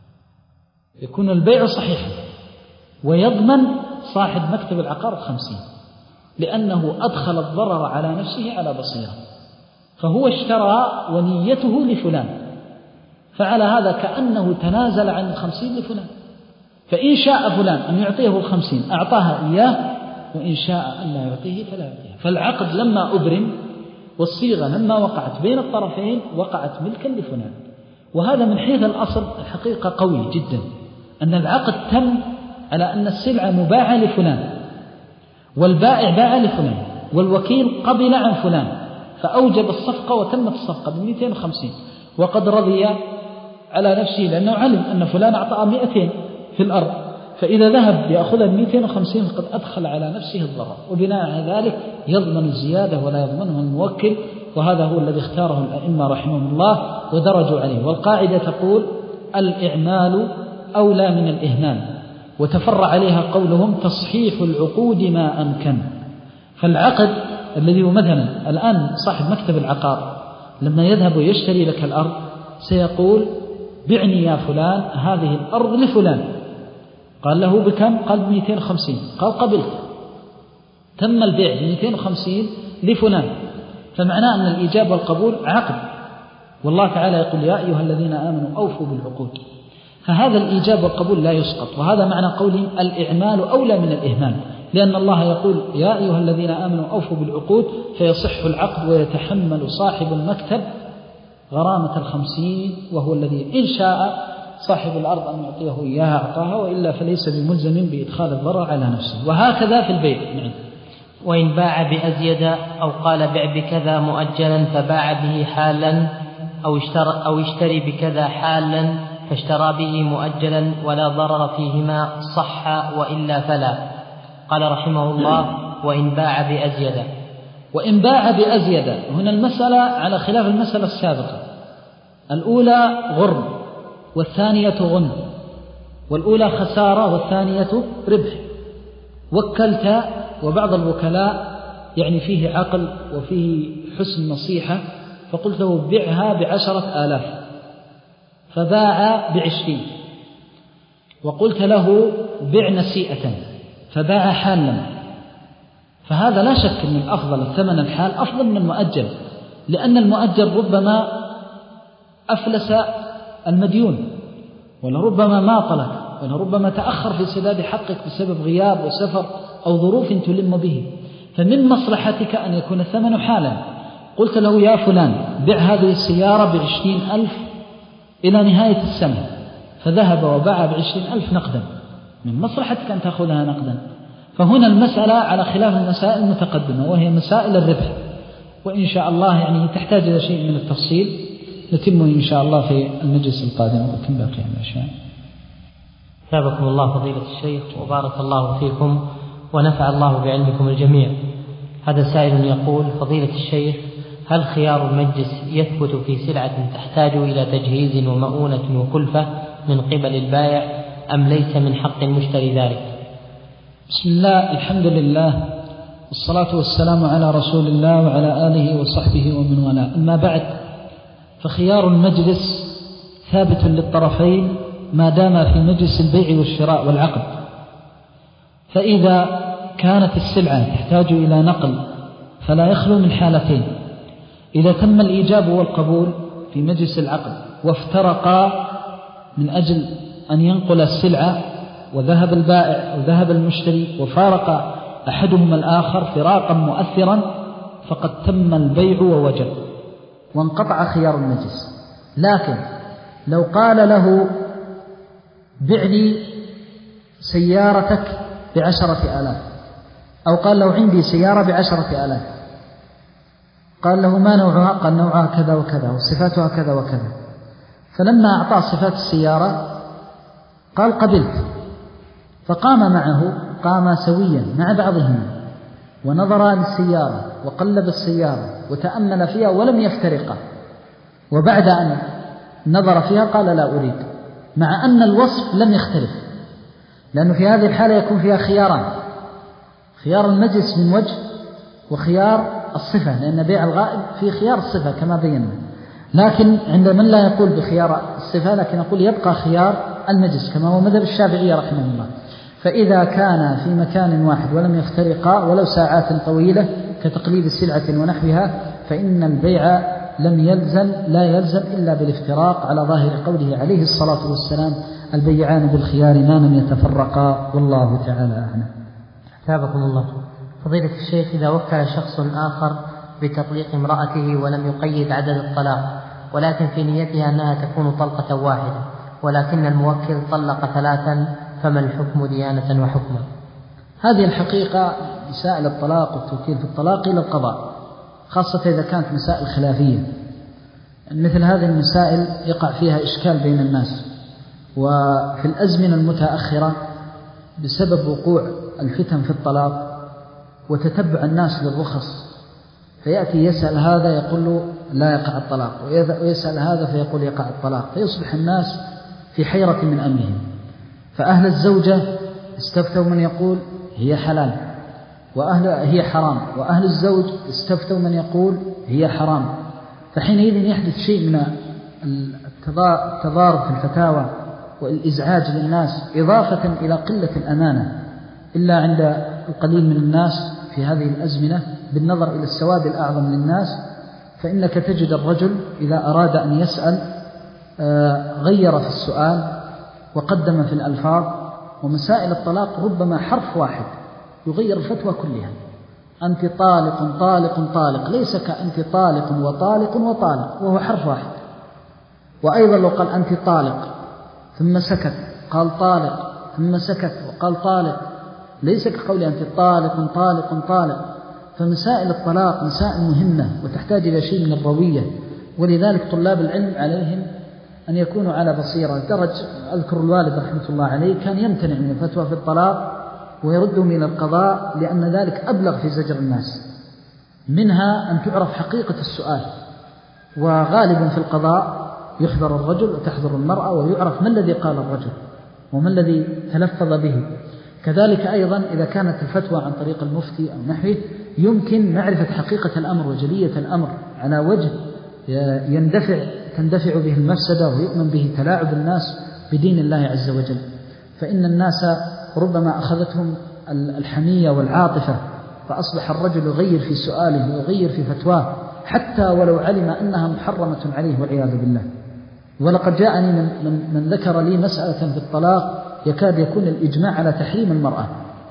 يكون البيع صحيحا ويضمن صاحب مكتب العقار الخمسين، لأنه أدخل الضرر على نفسه على بصيرة، فهو اشترى ونيته لفلان، فعلى هذا كأنه تنازل عن الخمسين لفلان، فإن شاء فلان أن يعطيه الخمسين أعطاها إياه، وإن شاء أن لا يعطيه فلا يعطيه. فالعقد لما أبرم والصيغة لما وقعت بين الطرفين وقعت ملكا لفلان. وهذا من حيث الأصل الحقيقة قوي جدا، أن العقد تم على أن السلعة مباعة لفلان والبائع باع لفلان والوكيل قبل عن فلان، فأوجب الصفقة وتمت الصفقة بمئتين وخمسين، وقد رضي على نفسه لأنه علم أن فلان أعطاه مئتين في الأرض، فإذا ذهب يأخذها بمئتين وخمسين فقد أدخل على نفسه الضرر، وبناء على ذلك يضمن الزيادة ولا يضمنه الموكل. وهذا هو الذي اختاره الأئمة رحمهم الله ودرجوا عليه. والقاعدة تقول الإعمال أولى من الإهمال، وتفرع عليها قولهم تصحيح العقود ما أمكن. فالعقد الذي هو مثلا الآن صاحب مكتب العقار لما يذهب ويشتري لك الأرض سيقول بعني يا فلان هذه الأرض لفلان، قال له بكم؟ قال بمئتين وخمسين، قال قبلت، تم البيع بمئتين وخمسين لفلان، فمعناه أن الإيجاب والقبول عقد، والله تعالى يقول يا أيها الذين آمنوا أوفوا بالعقود، فهذا الإيجاب والقبول لا يسقط. وهذا معنى قولهم الإعمال أولى من الإهمال، لأن الله يقول يا أيها الذين آمنوا أوفوا بالعقود، فيصح العقد ويتحمل صاحب المكتب غرامة الخمسين، وهو الذي إن شاء صاحب الأرض أن يعطيه إياها أعطاها، وإلا فليس بملزم بإدخال الضرر على نفسه. وهكذا في البيع. نعم.
وإن باع بأزيد أو قال بع بكذا مؤجلا فباع به حالا، أو اشترى, أو اشتري بكذا حالا فاشترى به مؤجلا ولا ضرر فيهما صح وإلا فلا. قال رحمه الله وإن باع بأزيد.
وإن باع بأزيد هنا المسألة على خلاف المسألة السابقة، الأولى غرم والثانية غنم، والأولى خسارة والثانية ربح. وكلت، وبعض الوكلاء يعني فيه عقل وفيه حسن نصيحة، فقلت له بيعها بعشرة آلاف فباع بعشرين، وقلت له بيع نسيئة فباع حالا، فهذا لا شك أن الأفضل الثمن الحال أفضل من المؤجل، لأن المؤجل ربما أفلس المديون، ولربما ماطلك، ولربما تأخر في سداد حقك بسبب غياب وسفر أو ظروف تلم به، فمن مصلحتك أن يكون الثمن حالا. قلت له يا فلان بع هذه السيارة بعشرين ألف إلى نهاية السنة، فذهب وباع بعشرين ألف نقدا، من مصلحتك أن تأخذها نقدا. فهنا المسألة على خلاف المسائل المتقدمة، وهي مسائل الربح، وإن شاء الله يعني تحتاج إلى شيء من التفصيل نتمه إن شاء الله في المجلس القادم، وكم باقي من الأشياء.
ثابكم الله فضيلة الشيخ وبارك الله فيكم ونفع الله بعلمكم الجميع. هذا سائل يقول فضيلة الشيخ، هل خيار المجلس يثبت في سلعة تحتاج إلى تجهيز ومؤونة وكلفة من قبل البائع، أم ليس من حق المشتري ذلك؟
بسم الله، الحمد لله، والصلاة والسلام على رسول الله وعلى آله وصحبه ومن والاه. أما بعد، فخيار المجلس ثابت للطرفين ما دام في مجلس البيع والشراء والعقد. فإذا كانت السلعة تحتاج إلى نقل فلا يخلو من حالتين: إذا تم الإيجاب والقبول في مجلس العقد وافترقا من أجل أن ينقل السلعة، وذهب البائع وذهب المشتري وفارق أحدهما الآخر فراقا مؤثرا، فقد تم البيع ووجب وانقطع خيار المجلس. لكن لو قال له بعني سيارتك بعشرة آلاف، أو قال له عندي سيارة بعشرة آلاف، قال له ما نوعها؟ قال نوعها كذا وكذا وصفاتها كذا وكذا، فلما أعطاه صفات السيارة قال قبلت، فقام معه، قام سويا مع بعضهما ونظر للسيارة وقلب السيارة وتأمل فيها ولم يفترقا، وبعد أن نظر فيها قال لا أريد، مع أن الوصف لم يختلف، لأنه في هذه الحالة يكون فيها خياران: خيار المجلس من وجه وخيار الصفة، لأن بيع الغائب في خيار الصفة كما بينا. لكن عند من لا يقول بخيار الصفة، لكن يقول يبقى خيار المجلس كما هو مذهب الشافعية رحمه الله. فإذا كان في مكان واحد ولم يفترقا ولو ساعات طويلة كتقليد السلعة ونحوها، فإن البيع لم يلزم لا يلزم إلا بالافتراق، على ظاهر قوله عليه الصلاة والسلام: البيعان بالخيار ما لم يتفرقا، والله تعالى أعلم.
أثابكم الله. فضيلة الشيخ، إذا وكل شخص آخر بتطليق امرأته ولم يقيد عدد الطلاق، ولكن في نيتها أنها تكون طلقة واحدة، ولكن الموكل طلق ثلاثا، فما الحكم ديانة وحكما؟
هذه الحقيقة مسائل الطلاق والتوكيل في الطلاق إلى القضاء، خاصة إذا كانت مسائل خلافية. مثل هذه المسائل يقع فيها إشكال بين الناس، وفي الأزمنة المتأخرة بسبب وقوع الفتن في الطلاق وتتبع الناس للرخص، فيأتي يسأل هذا يقول له لا يقع الطلاق، ويسأل هذا فيقول يقع الطلاق، فيصبح الناس في حيرة من أمرهم. فأهل الزوجة استفتوا من يقول هي حلال وأهل هي حرام، وأهل الزوج استفتوا من يقول هي حرام. فحينئذ يحدث شيء من التضارب في الفتاوى والإزعاج للناس، إضافة إلى قلة الأمانة، إلا عند القليل من الناس في هذه الأزمنة بالنظر إلى السواد الأعظم للناس. فإنك تجد الرجل إذا أراد أن يسأل غير في السؤال وقدم في الألفاظ، ومسائل الطلاق ربما حرف واحد يغير الفتوى كلها. أنت طالق طالق طالق، ليس كأنت طالق وطالق وطالق، وهو حرف واحد. وأيضا لو قال أنت طالق ثم سكت قال طالق ثم سكت وقال طالق، ليس كقول أنت طالق طالق طالق. فمسائل الطلاق مسائل مهمة وتحتاج إلى شيء من الروية، ولذلك طلاب العلم عليهم أن يكونوا على بصيرة. درج أذكر الوالد رحمة الله عليه كان يمتنع من الفتوى في الطلاق ويردهم إلى القضاء، لأن ذلك أبلغ في زجر الناس. منها أن تعرف حقيقة السؤال، وغالبا في القضاء يحضر الرجل وتحضر المرأة ويعرف ما الذي قال الرجل وما الذي تلفظ به. كذلك أيضا إذا كانت الفتوى عن طريق المفتي أو نحوه يمكن معرفة حقيقة الأمر وجلية الأمر على وجه يندفع تندفع به المفسدة ويؤمن به تلاعب الناس بدين الله عز وجل. فإن الناس ربما أخذتهم الحمية والعاطفة، فأصبح الرجل يغير في سؤاله ويغير في فتواه حتى ولو علم أنها محرمة عليه والعياذ بالله. ولقد جاءني من, من, من ذكر لي مسألة في الطلاق يكاد يكون الإجماع على تحريم المرأة،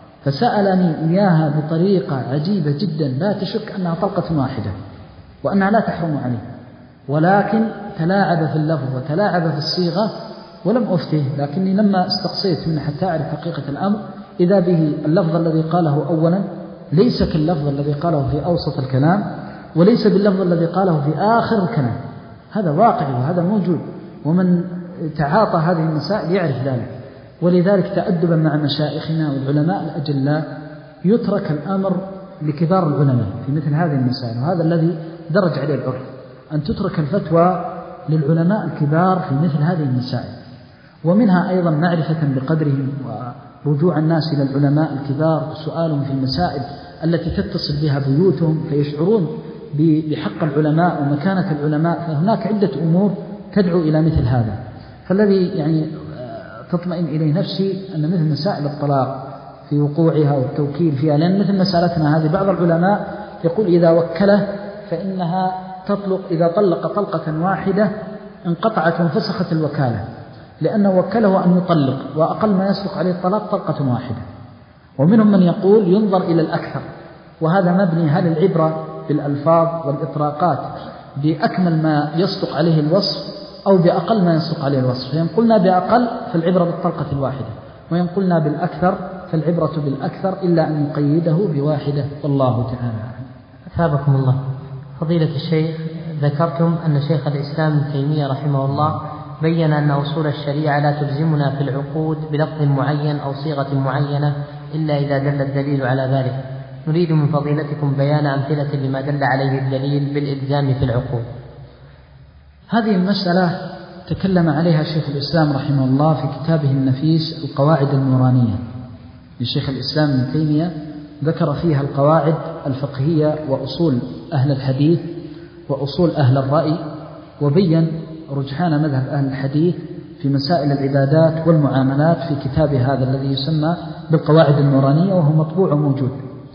فسألني إياها بطريقة عجيبة جدا لا تشك أنها طلقة واحدة وأنها لا تحرم عليه، ولكن تلاعب في اللفظ وتلاعب في الصيغة ولم أفته. لكني لما استقصيت منه حتى أعرف حقيقة الأمر إذا به اللفظ الذي قاله أولا ليس كاللفظ الذي قاله في أوسط الكلام، وليس باللفظ الذي قاله في آخر الكلام. هذا واقعي وهذا موجود، ومن تعاطى هذه المسائل يعرف ذلك. ولذلك تأدبا مع مشايخنا والعلماء الأجلاء يترك الأمر لكبار العلماء في مثل هذه المسائل، وهذا الذي درج عليه العرف، أن تترك الفتوى للعلماء الكبار في مثل هذه المسائل. ومنها أيضا معرفة بقدرهم ورجوع الناس إلى العلماء الكبار وسؤالهم في المسائل التي تتصل بها بيوتهم فيشعرون بحق العلماء ومكانة العلماء. فهناك عدة أمور تدعو إلى مثل هذا. فالذي يعني تطمئن إليه نفسي أن مثل مسائل الطلاق في وقوعها والتوكيل فيها، لأن مثل مسألتنا هذه بعض العلماء يقول إذا وكله فإنها تطلق، إذا طلق طلقة واحدة انقطعت وانفسخت الوكالة، لأنه وكله أن يطلق وأقل ما يسلق عليه الطلاق طلقة واحدة. ومنهم من يقول ينظر إلى الأكثر، وهذا مبني هل العبرة بالألفاظ والإطراقات بأكمل ما يصدق عليه الوصف أو بأقل ما يصدق عليه الوصف. فإن قلنا بأقل فالعبرة بالطلقة الواحدة، وإن قلنا بالأكثر فالعبرة بالأكثر، إلا أن يقيده بواحدة، والله تعالى.
أثابكم الله. فضيلة الشيخ، ذكرتم أن شيخ الإسلام ابن تيمية رحمه الله بين أن أصول الشريعة لا تلزمنا في العقود بلفظ معين أو صيغة معينة إلا إذا دل الدليل على ذلك. نريد من فضيلتكم بيان أمثلة لما دل عليه الدليل بالإلزام في العقود.
هذه المسألة تكلم عليها شيخ الإسلام رحمه الله في كتابه النفيس القواعد النورانية لشيخ الإسلام ابن تيمية، ذكر فيها القواعد الفقهية وأصول أهل الحديث وأصول أهل الرأي، وبين رجحان مذهب أهل الحديث في مسائل العبادات والمعاملات في كتاب هذا الذي يسمى بالقواعد النورانية، وهو مطبوع وموجود.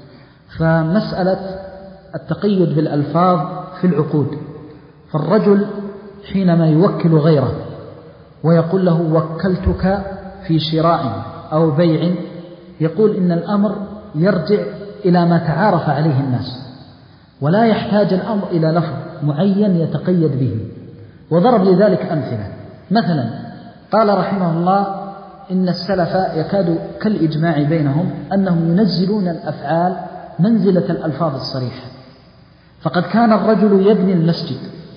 فمسألة التقيد بالألفاظ في العقود، فالرجل حينما يوكل غيره ويقول له وكلتك في شراء أو بيع، يقول إن الأمر يرجع إلى ما تعارف عليه الناس، ولا يحتاج الأمر إلى لفظ معين يتقيد به. وضرب لذلك أمثلة، مثلا قال رحمه الله إن السلف يكاد كالإجماع بينهم أنهم ينزلون الأفعال منزلة الألفاظ الصريحة، فقد كان الرجل يبني المسجد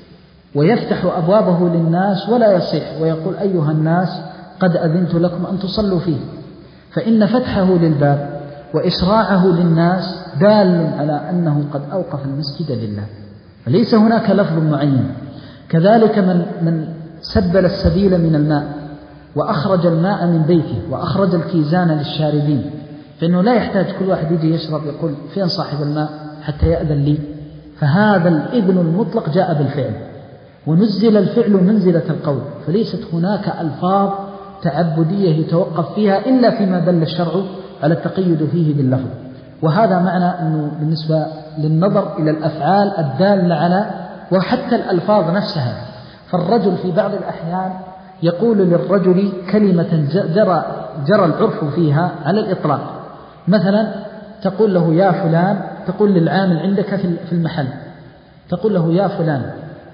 ويفتح أبوابه للناس ولا يصيح ويقول أيها الناس قد أذنت لكم أن تصلوا فيه، فإن فتحه للباب وإشراعه للناس دال على أنه قد أوقف المسجد لله، فليس هناك لفظ معين. كذلك من, من سبل السبيل من الماء وأخرج الماء من بيته وأخرج الكيزان للشاربين، فإنه لا يحتاج كل واحد يجي يشرب يقول فين صاحب الماء حتى يأذن لي، فهذا الإذن المطلق جاء بالفعل، ونزل الفعل منزلة القول، فليست هناك ألفاظ تعبدية يتوقف فيها إلا فيما دل الشرع على التقيد فيه باللفظ. وهذا معنى أنه بالنسبة للنظر إلى الأفعال الدالة على وحتى الألفاظ نفسها، فالرجل في بعض الأحيان يقول للرجل كلمة جرى, جرى العرف فيها على الإطلاق، مثلا تقول له يا فلان، تقول للعامل عندك في المحل، تقول له يا فلان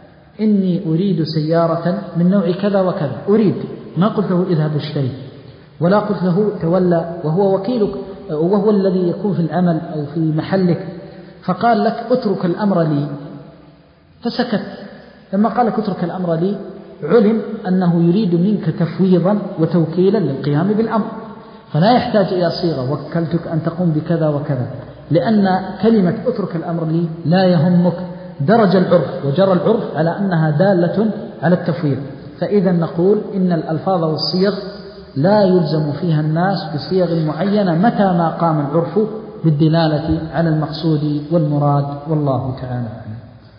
إني أريد سيارة من نوع كذا وكذا، أريد، ما قلت له اذهب اشتري، ولا قلت له تولى وهو وكيلك وهو الذي يكون في العمل أو في محلك، فقال لك اترك الأمر لي، فسكت. لما قال لك اترك الأمر لي علم أنه يريد منك تفويضا وتوكيلا للقيام بالأمر، فلا يحتاج إلى صيغة وكلتك أن تقوم بكذا وكذا، لأن كلمة اترك الأمر لي لا يهمك درج العرف وجرى العرف على أنها دالة على التفويض. فإذا نقول إن الألفاظ والصيغ لا يلزم فيها الناس بصيغ معينة متى ما قام العرف بالدلالة على المقصود والمراد، والله تعالى أعلم.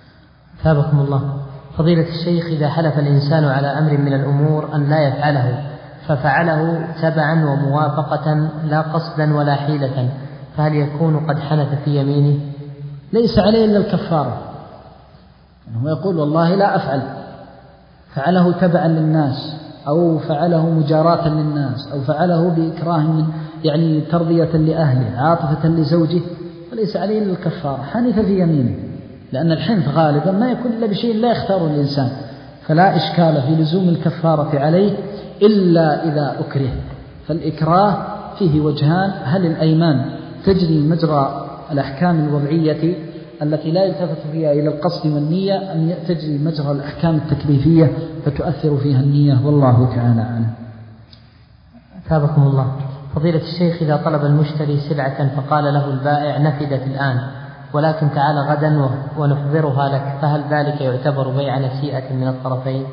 ثابكم الله. فضيلة الشيخ، إذا حلف الإنسان على أمر من الأمور أن لا يفعله ففعله تبعا وموافقة لا قصدا ولا حيلة، فهل يكون قد حنث في يمينه؟
ليس عليه إلا الكفارة، هو يقول والله لا أفعل، فعله تبعا للناس أو فعله مجاراة للناس أو فعله بإكراه من يعني ترضية لأهله عاطفة لزوجه، فليس عليه إلا الكفارة، حنث في يمينه، لأن الحنث غالبا ما يكون إلا بشيء لا يختاره الإنسان، فلا إشكال في لزوم الكفارة عليه إلا إذا أكره. فالإكراه فيه وجهان، هل الأيمان تجري مجرى الأحكام الوضعية التي لا يلتفت فيها إلى القصد والنية، أم تجري مجرى الأحكام التكليفية فتؤثر فيها النية، والله تعالى أعلم.
ثابكم الله. فضيلة الشيخ، إذا طلب المشتري سلعة فقال له البائع نفدت الآن ولكن تعال غدا ونحضرها لك، فهل ذلك يعتبر بيع نسيئة من الطرفين؟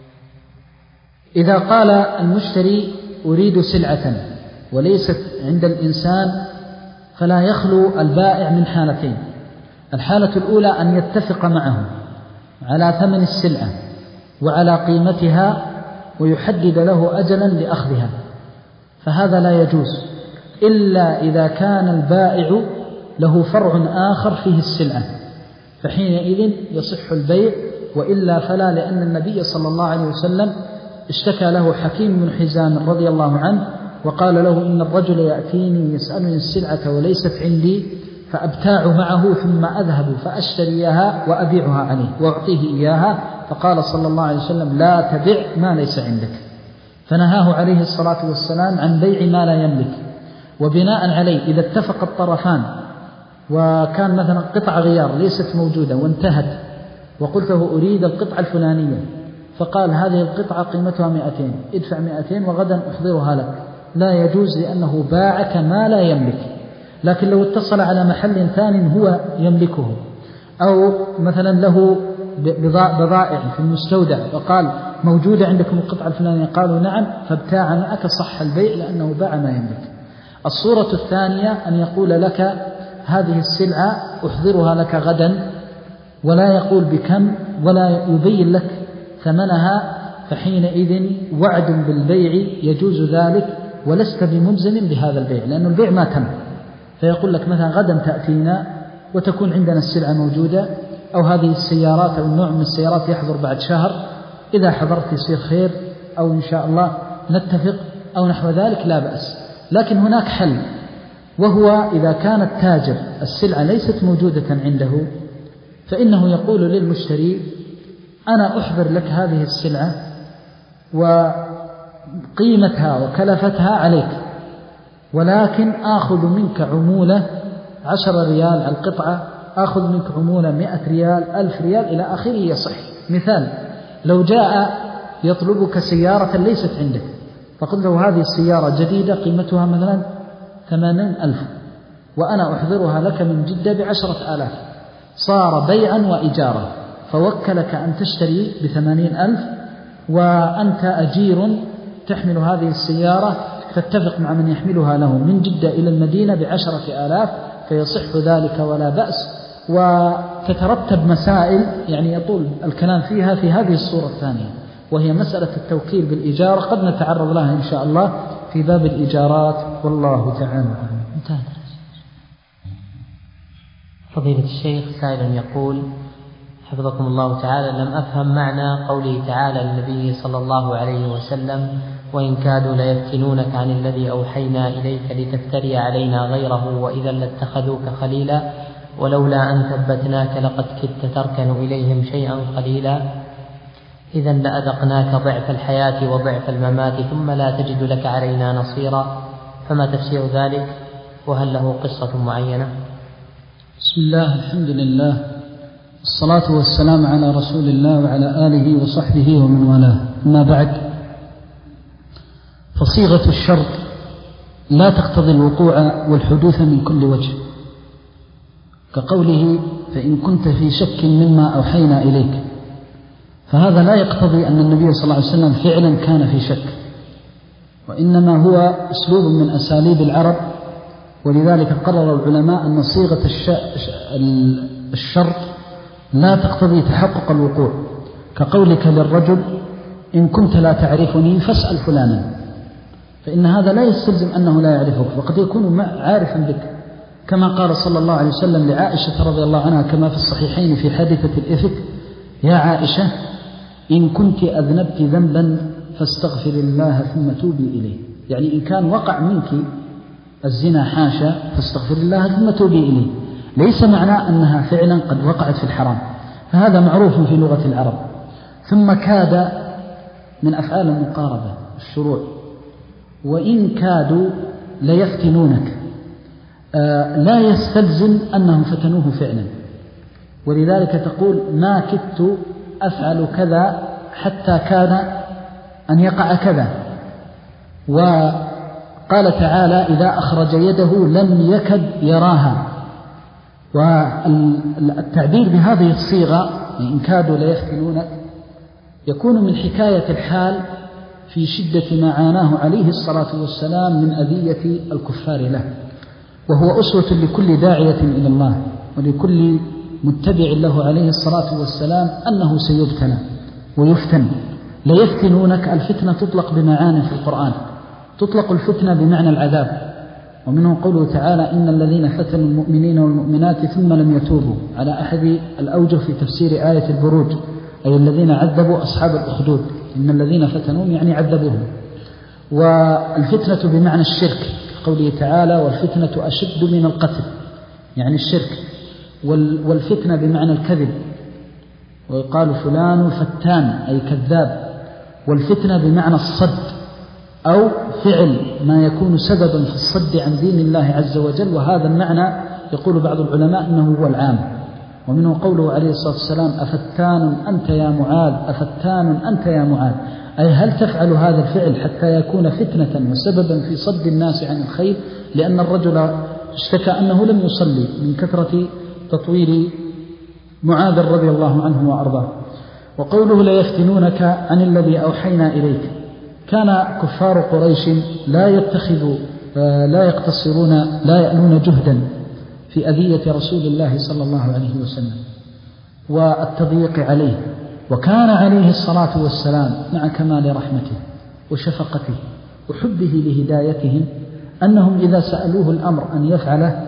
إذا قال المشتري أريد سلعة وليست عند الإنسان فلا يخلو البائع من حالتين. الحالة الأولى أن يتفق معه على ثمن السلعة وعلى قيمتها ويحدد له أجلا لأخذها، فهذا لا يجوز إلا إذا كان البائع له فرع آخر فيه السلعة، فحينئذ يصح البيع، وإلا فلا، لأن النبي صلى الله عليه وسلم اشتكى له حكيم بن حزام رضي الله عنه وقال له إن الرجل يأتيني يسألني السلعة وليست عندي فأبتاع معه ثم أذهب فأشتريها وأبيعها عليه وأعطيه إياها، فقال صلى الله عليه وسلم لا تبع ما ليس عندك، فنهاه عليه الصلاة والسلام عن بيع ما لا يملك. وبناء عليه إذا اتفق الطرفان وكان مثلا قطع غيار ليست موجودة وانتهت وقلت له أريد القطعة الفلانية، فقال هذه القطعة قيمتها مئتين، ادفع مئتين وغدا أحضرها لك، لا يجوز لأنه باعك ما لا يملك. لكن لو اتصل على محل ثاني هو يملكه، أو مثلا له بضائع في المستودع وقال موجودة عندكم القطعة الفلانية؟ قالوا نعم، فابتاع معك صح البيع لأنه باع ما يملك. الصورة الثانية أن يقول لك هذه السلعة أحضرها لك غدا، ولا يقول بكم ولا يبين لك ثمنها، فحينئذ وعد بالبيع يجوز ذلك ولست بملزم بهذا البيع لأن البيع ما تم. فيقول لك مثلا غدا تأتينا وتكون عندنا السلعة موجودة، أو هذه السيارات أو النوع من السيارات يحضر بعد شهر، إذا حضرت يصير خير أو إن شاء الله نتفق أو نحو ذلك لا بأس. لكن هناك حل، وهو إذا كان التاجر السلعة ليست موجودة عنده فإنه يقول للمشتري أنا أحضر لك هذه السلعة وقيمتها وكلفتها عليك، ولكن آخذ منك عمولة عشر ريال على القطعة، آخذ منك عمولة مئة ريال، ألف ريال إلى آخره يصح. مثال لو جاء يطلبك سيارة ليست عندك فقلت له هذه السيارة جديدة قيمتها مثلا ثمانين ألف وأنا أحضرها لك من جدة بعشرة آلاف، صار بيعا وإجارة، فوكلك أن تشتري بثمانين ألف وأنت أجير تحمل هذه السيارة، تتفق مع من يحملها له من جدة إلى المدينة بعشرة آلاف، فيصح ذلك ولا بأس. وتترتب مسائل يعني يطول الكلام فيها في هذه الصورة الثانية، وهي مسألة التوكيل بالإجارة، قد نتعرض لها إن شاء الله في باب الإجارات، والله تعالى
انتهى. فضيلة الشيخ سائل يقول حفظكم الله تعالى: لم أفهم معنى قوله تعالى للنبي صلى الله عليه وسلم: وإن كادوا ليفتنونك عن الذي أوحينا إليك لتفتري علينا غيره وإذا لاتخذوك خليلا ولولا أن ثبتناك لقد كدت تركن إليهم شيئا قليلا إذا لأذقناك ضعف الحياة وضعف الممات ثم لا تجد لك علينا نصيرا، فما تفسير ذلك وهل له قصة معينة؟
بسم الله، الحمد لله، الصلاة والسلام على رسول الله وعلى آله وصحبه ومن والاه، أما بعد، فصيغة الشرط لا تقتضي الوقوع والحدوث من كل وجه، كقوله فإن كنت في شك مما أوحينا إليك، فهذا لا يقتضي أن النبي صلى الله عليه وسلم فعلا كان في شك، وإنما هو أسلوب من أساليب العرب، ولذلك قرر العلماء أن صيغة الشرط لا تقتضي تحقق الوقوع، كقولك للرجل إن كنت لا تعرفني فاسأل فلانا، فإن هذا لا يستلزم أنه لا يعرفك، وقد يكون عارفا بك، كما قال صلى الله عليه وسلم لعائشة رضي الله عنها كما في الصحيحين في حادثة الإفك: يا عائشة إن كنت أذنبت ذنبا فاستغفر الله ثم توبي إليه، يعني إن كان وقع منك الزنا حاشا فاستغفر الله ثم توبي إليه، ليس معنى أنها فعلا قد وقعت في الحرام، فهذا معروف في لغة العرب. ثم كاد من أفعال المقاربة الشروع، وإن كادوا ليفتنونك، آه لا يستلزم أنهم فتنوه فعلا، ولذلك تقول ما كدت أفعل كذا حتى كان أن يقع كذا. وقال تعالى إذا أخرج يده لم يكد يراها، والتعبير بهذه الصيغة إن كادوا ليفتنونك يكون من حكاية الحال في شدة ما عاناه عليه الصلاة والسلام من أذية الكفار له، وهو أسوة لكل داعية إلى الله ولكل متبع له عليه الصلاة والسلام أنه سيبتلى ويفتن. ليفتنونك، الفتنة تطلق بمعاني في القرآن، تطلق الفتنة بمعنى العذاب، ومنه قوله تعالى إن الذين فتنوا المؤمنين والمؤمنات ثم لم يتوبوا، على أحد الأوجه في تفسير آية البروج، أي الذين عذبوا أصحاب الأخدود، إن الذين فتنوهم يعني عذبوهم. والفتنة بمعنى الشرك، قوله تعالى والفتنة أشد من القتل، يعني الشرك. والفتنة بمعنى الكذب، ويقال فلان فتان أي كذاب. والفتنة بمعنى الصد أو فعل ما يكون سببا في الصد عن دين الله عز وجل، وهذا المعنى يقول بعض العلماء أنه هو العام. ومنه قوله عليه الصلاة والسلام أفتان أنت يا معاذ، أفتان أنت يا معاذ، أي هل تفعل هذا الفعل حتى يكون فتنة وسببا في صد الناس عن الخير؟ لأن الرجل اشتكى أنه لم يصلي من كثرة تطويل معاذ رضي الله عنه وأرضاه. وقوله لا يفتنونك عن الذي أوحينا إليك، كان كفار قريش لا يتخذوا لا يقتصرون لا يألون جهدا في أذية رسول الله صلى الله عليه وسلم والتضييق عليه، وكان عليه الصلاة والسلام مع كمال رحمته وشفقته وحبه لهدايتهم أنهم إذا سألوه الأمر أن يفعله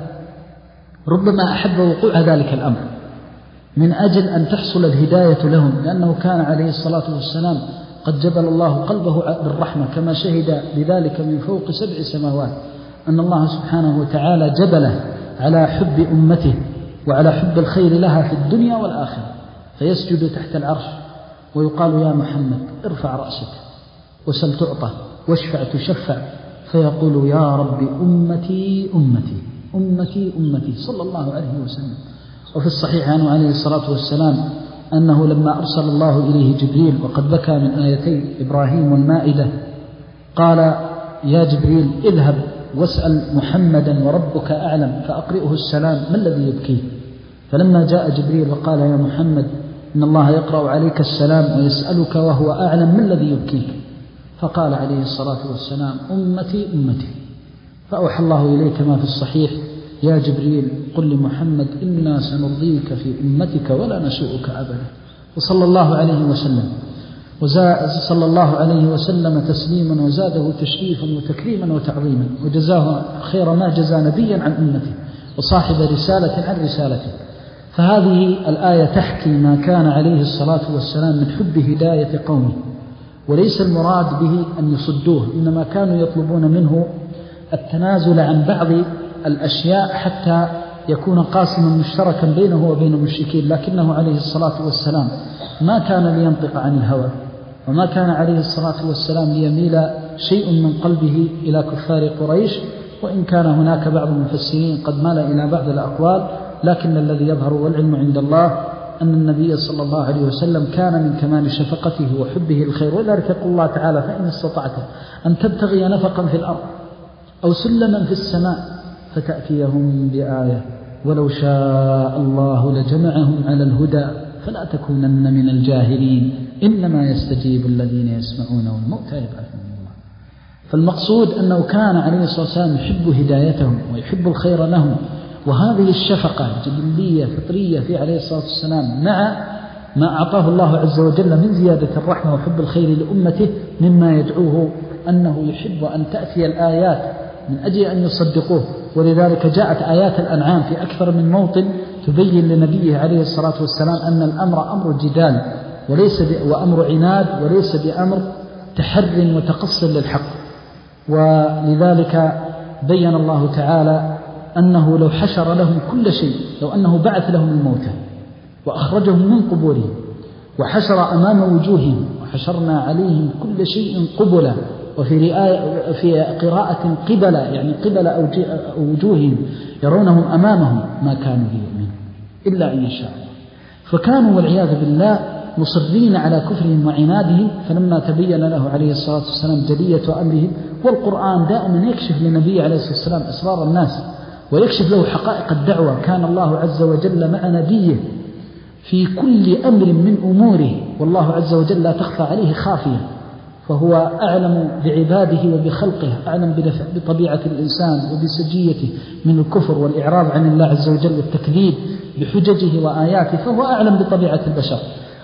ربما أحب وقوع ذلك الأمر من أجل أن تحصل الهداية لهم، لأنه كان عليه الصلاة والسلام قد جبل الله قلبه بالرحمة كما شهد بذلك من فوق سبع سماوات، أن الله سبحانه وتعالى جبله على حب أمته وعلى حب الخير لها في الدنيا والآخرة، فيسجد تحت العرش ويقال يا محمد ارفع رأسك وسل تعطى واشفع تشفع، فيقول يا رب أمتي أمتي أمتي أمتي صلى الله عليه وسلم. وفي الصحيح عنه عليه الصلاة والسلام أنه لما أرسل الله إليه جبريل وقد بكى من آيتي إبراهيم والمائدة قال يا جبريل اذهب واسأل محمدا وربك أعلم فأقرئه السلام ما الذي يبكيه، فلما جاء جبريل وقال يا محمد إن الله يقرأ عليك السلام ويسألك وهو أعلم ما الذي يبكيك، فقال عليه الصلاة والسلام أمتي أمتي، فأوحى الله إليه كما في الصحيح يا جبريل قل لمحمد إنا سنرضيك في أمتك ولا نسوءك أبدا. وصلى الله عليه وسلم وصلى الله عليه وسلم تسليما وزاده تشريفا وتكريما وتعظيما، وجزاه خير ما جزى نبيا عن أمته وصاحب رسالة عن رسالته. فهذه الآية تحكي ما كان عليه الصلاة والسلام من حب هداية قومه، وليس المراد به أن يصدوه، إنما كانوا يطلبون منه التنازل عن بعض الأشياء حتى يكون قاسما مشتركا بينه وبين المشركين، لكنه عليه الصلاة والسلام ما كان لينطق عن الهوى، وما كان عليه الصلاة والسلام ليميل شيء من قلبه إلى كفار قريش، وإن كان هناك بعض المفسرين قد مال إلى بعض الأقوال، لكن الذي يظهر والعلم عند الله أن النبي صلى الله عليه وسلم كان من كمال شفقته وحبه الخير. ولذلك يقول الله تعالى فإن استطعت أن تبتغي نفقا في الأرض أو سلما في السماء فتأتيهم بآية ولو شاء الله لجمعهم على الهدى فلا تكونن من الجاهلين إنما يستجيب الذين يسمعون والموتى يبعثهم الله. فالمقصود أنه كان عليه الصلاة والسلام يحب هدايتهم ويحب الخير لهم، وهذه الشفقة جبلية فطرية في عليه الصلاة والسلام مع ما أعطاه الله عز وجل من زيادة الرحمة وحب الخير لأمته مما يدعوه أنه يحب أن تأتي الآيات من أجل أن يصدقوه. ولذلك جاءت آيات الأنعام في أكثر من موطن تبين لنبيه عليه الصلاة والسلام أن الأمر أمر جدال وليس وأمر عناد وليس بأمر تحر وتقص للحق. ولذلك بين الله تعالى أنه لو حشر لهم كل شيء، لو أنه بعث لهم الموتى وأخرجهم من قبورهم وحشر أمام وجوههم وحشرنا عليهم كل شيء قبلا، وفي في قراءة قبلا يعني قبل وجوههم يرونهم أمامهم ما كانوا ليؤمنوا إلا أن يشاء الله. فكانوا والعياذ بالله مصرين على كفرهم وعنادهم، فلما تبين له عليه الصلاة والسلام جلية أمرهم، والقرآن دائما يكشف للنبي عليه الصلاة والسلام أسرار الناس ويكشف له حقائق الدعوة. كان الله عز وجل مع نبيه في كل أمر من أموره، والله عز وجل لا تخفى عليه خافية، فهو أعلم بعباده وبخلقه، أعلم بطبيعة الإنسان وبسجيته من الكفر والإعراض عن الله عز وجل والتكذيب بحججه وآياته، فهو أعلم بطبيعة البشر.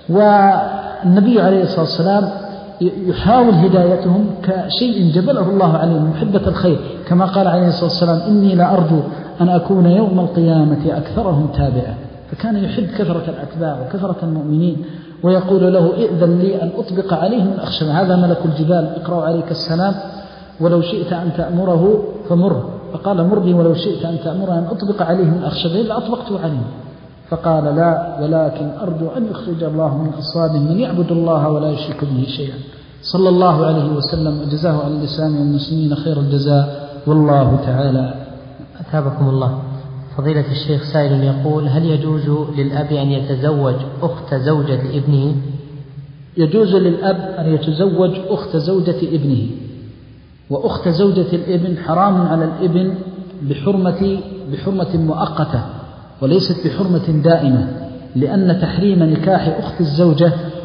والنبي عليه الصلاة والسلام يحاول هدايتهم كشيء جبله الله عليه من محبة الخير، كما قال عليه الصلاة والسلام إني لأرجو أن أكون يوم القيامة أكثرهم تابعا. فكان يحب كثرة الأتباع وكثرة المؤمنين، ويقول له ائذن لي أن أطبق عليهم الأخشب، هذا ملك الجبال اقرأ عليك السلام ولو شئت أن تأمره فمره، فقال مرني ولو شئت أن تأمره أن أطبق عليهم الأخشبين لأطبقته عليهم، فقال لا ولكن أرجو أن يخرج الله من أصلابهم من يعبد الله ولا يشرك به شيئا. صلى الله عليه وسلم وجزاه على الإسلام والمسلمين خير الجزاء، والله تعالى.
أثابكم الله. فضيلة الشيخ سائل يقول هل يجوز للأب أن يتزوج أخت زوجة ابنه؟
يجوز للأب أن يتزوج أخت زوجة ابنه، وأخت زوجة الابن حرام على الابن بحرمة, بحرمة مؤقتة وليست بحرمة دائمة، لأن تحريم نكاح أخت الزوجة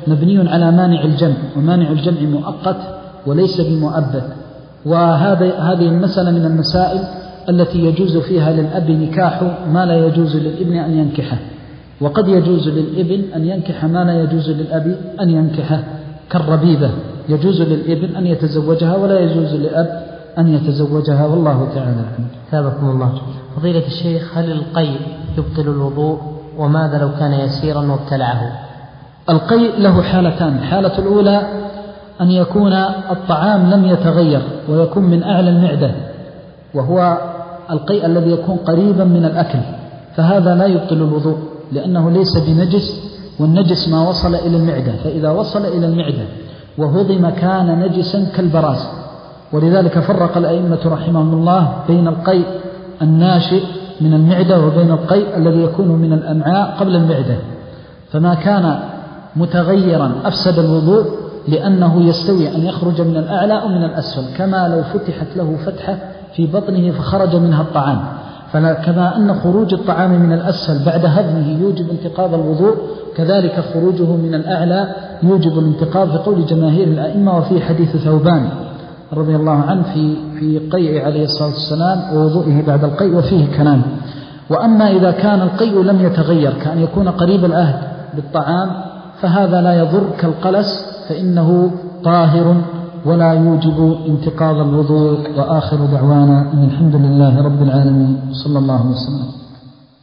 مبني على مانع الجمع، ومانع الجمع مؤقت وليس بمؤبد. وهذه هذه المسألة من المسائل التي يجوز فيها للأب نكاح ما لا يجوز للابن أن ينكحه، وقد يجوز للابن أن ينكح ما لا يجوز للأب أن ينكحه، كالربيبة يجوز للابن أن يتزوجها ولا يجوز للأب أن يتزوجها، والله تعالى أعلم.
ثابكم الله. فضيلة الشيخ، هل القيء يبطل الوضوء؟ وماذا لو كان يسيرا وابتلعه؟
القيء له حالتان. الحالة الأولى أن يكون الطعام لم يتغير ويكون من أعلى المعدة، وهو القيء الذي يكون قريبا من الأكل، فهذا لا يبطل الوضوء لأنه ليس بنجس، والنجس ما وصل إلى المعدة، فإذا وصل إلى المعدة وهضم كان نجسا كالبراز. ولذلك فرق الأئمة رحمهم الله بين القيء الناشئ من المعدة وبين القيء الذي يكون من الأمعاء قبل المعدة. فما كان متغيرا أفسد الوضوء، لأنه يستوي أن يخرج من الأعلى أو من الأسفل، كما لو فتحت له فتحة في بطنه فخرج منها الطعام. فكما أن خروج الطعام من الأسفل بعد هضمه يوجب انتقاض الوضوء، كذلك خروجه من الأعلى يوجب الانتقاض، في قول جماهير الأئمة. وفي حديث ثوبان رضي الله عنه في في قيء عليه الصلاة والسلام ووضوئه بعد القيء، وفيه كلام. وأما إذا كان القيء لم يتغير كأن يكون قريب العهد بالطعام فهذا لا يضر كالقلس، فإنه طاهر ولا يوجب انتقاض الوضوء. وآخر دعوانا أن الحمد لله رب العالمين، صلى الله وسلم.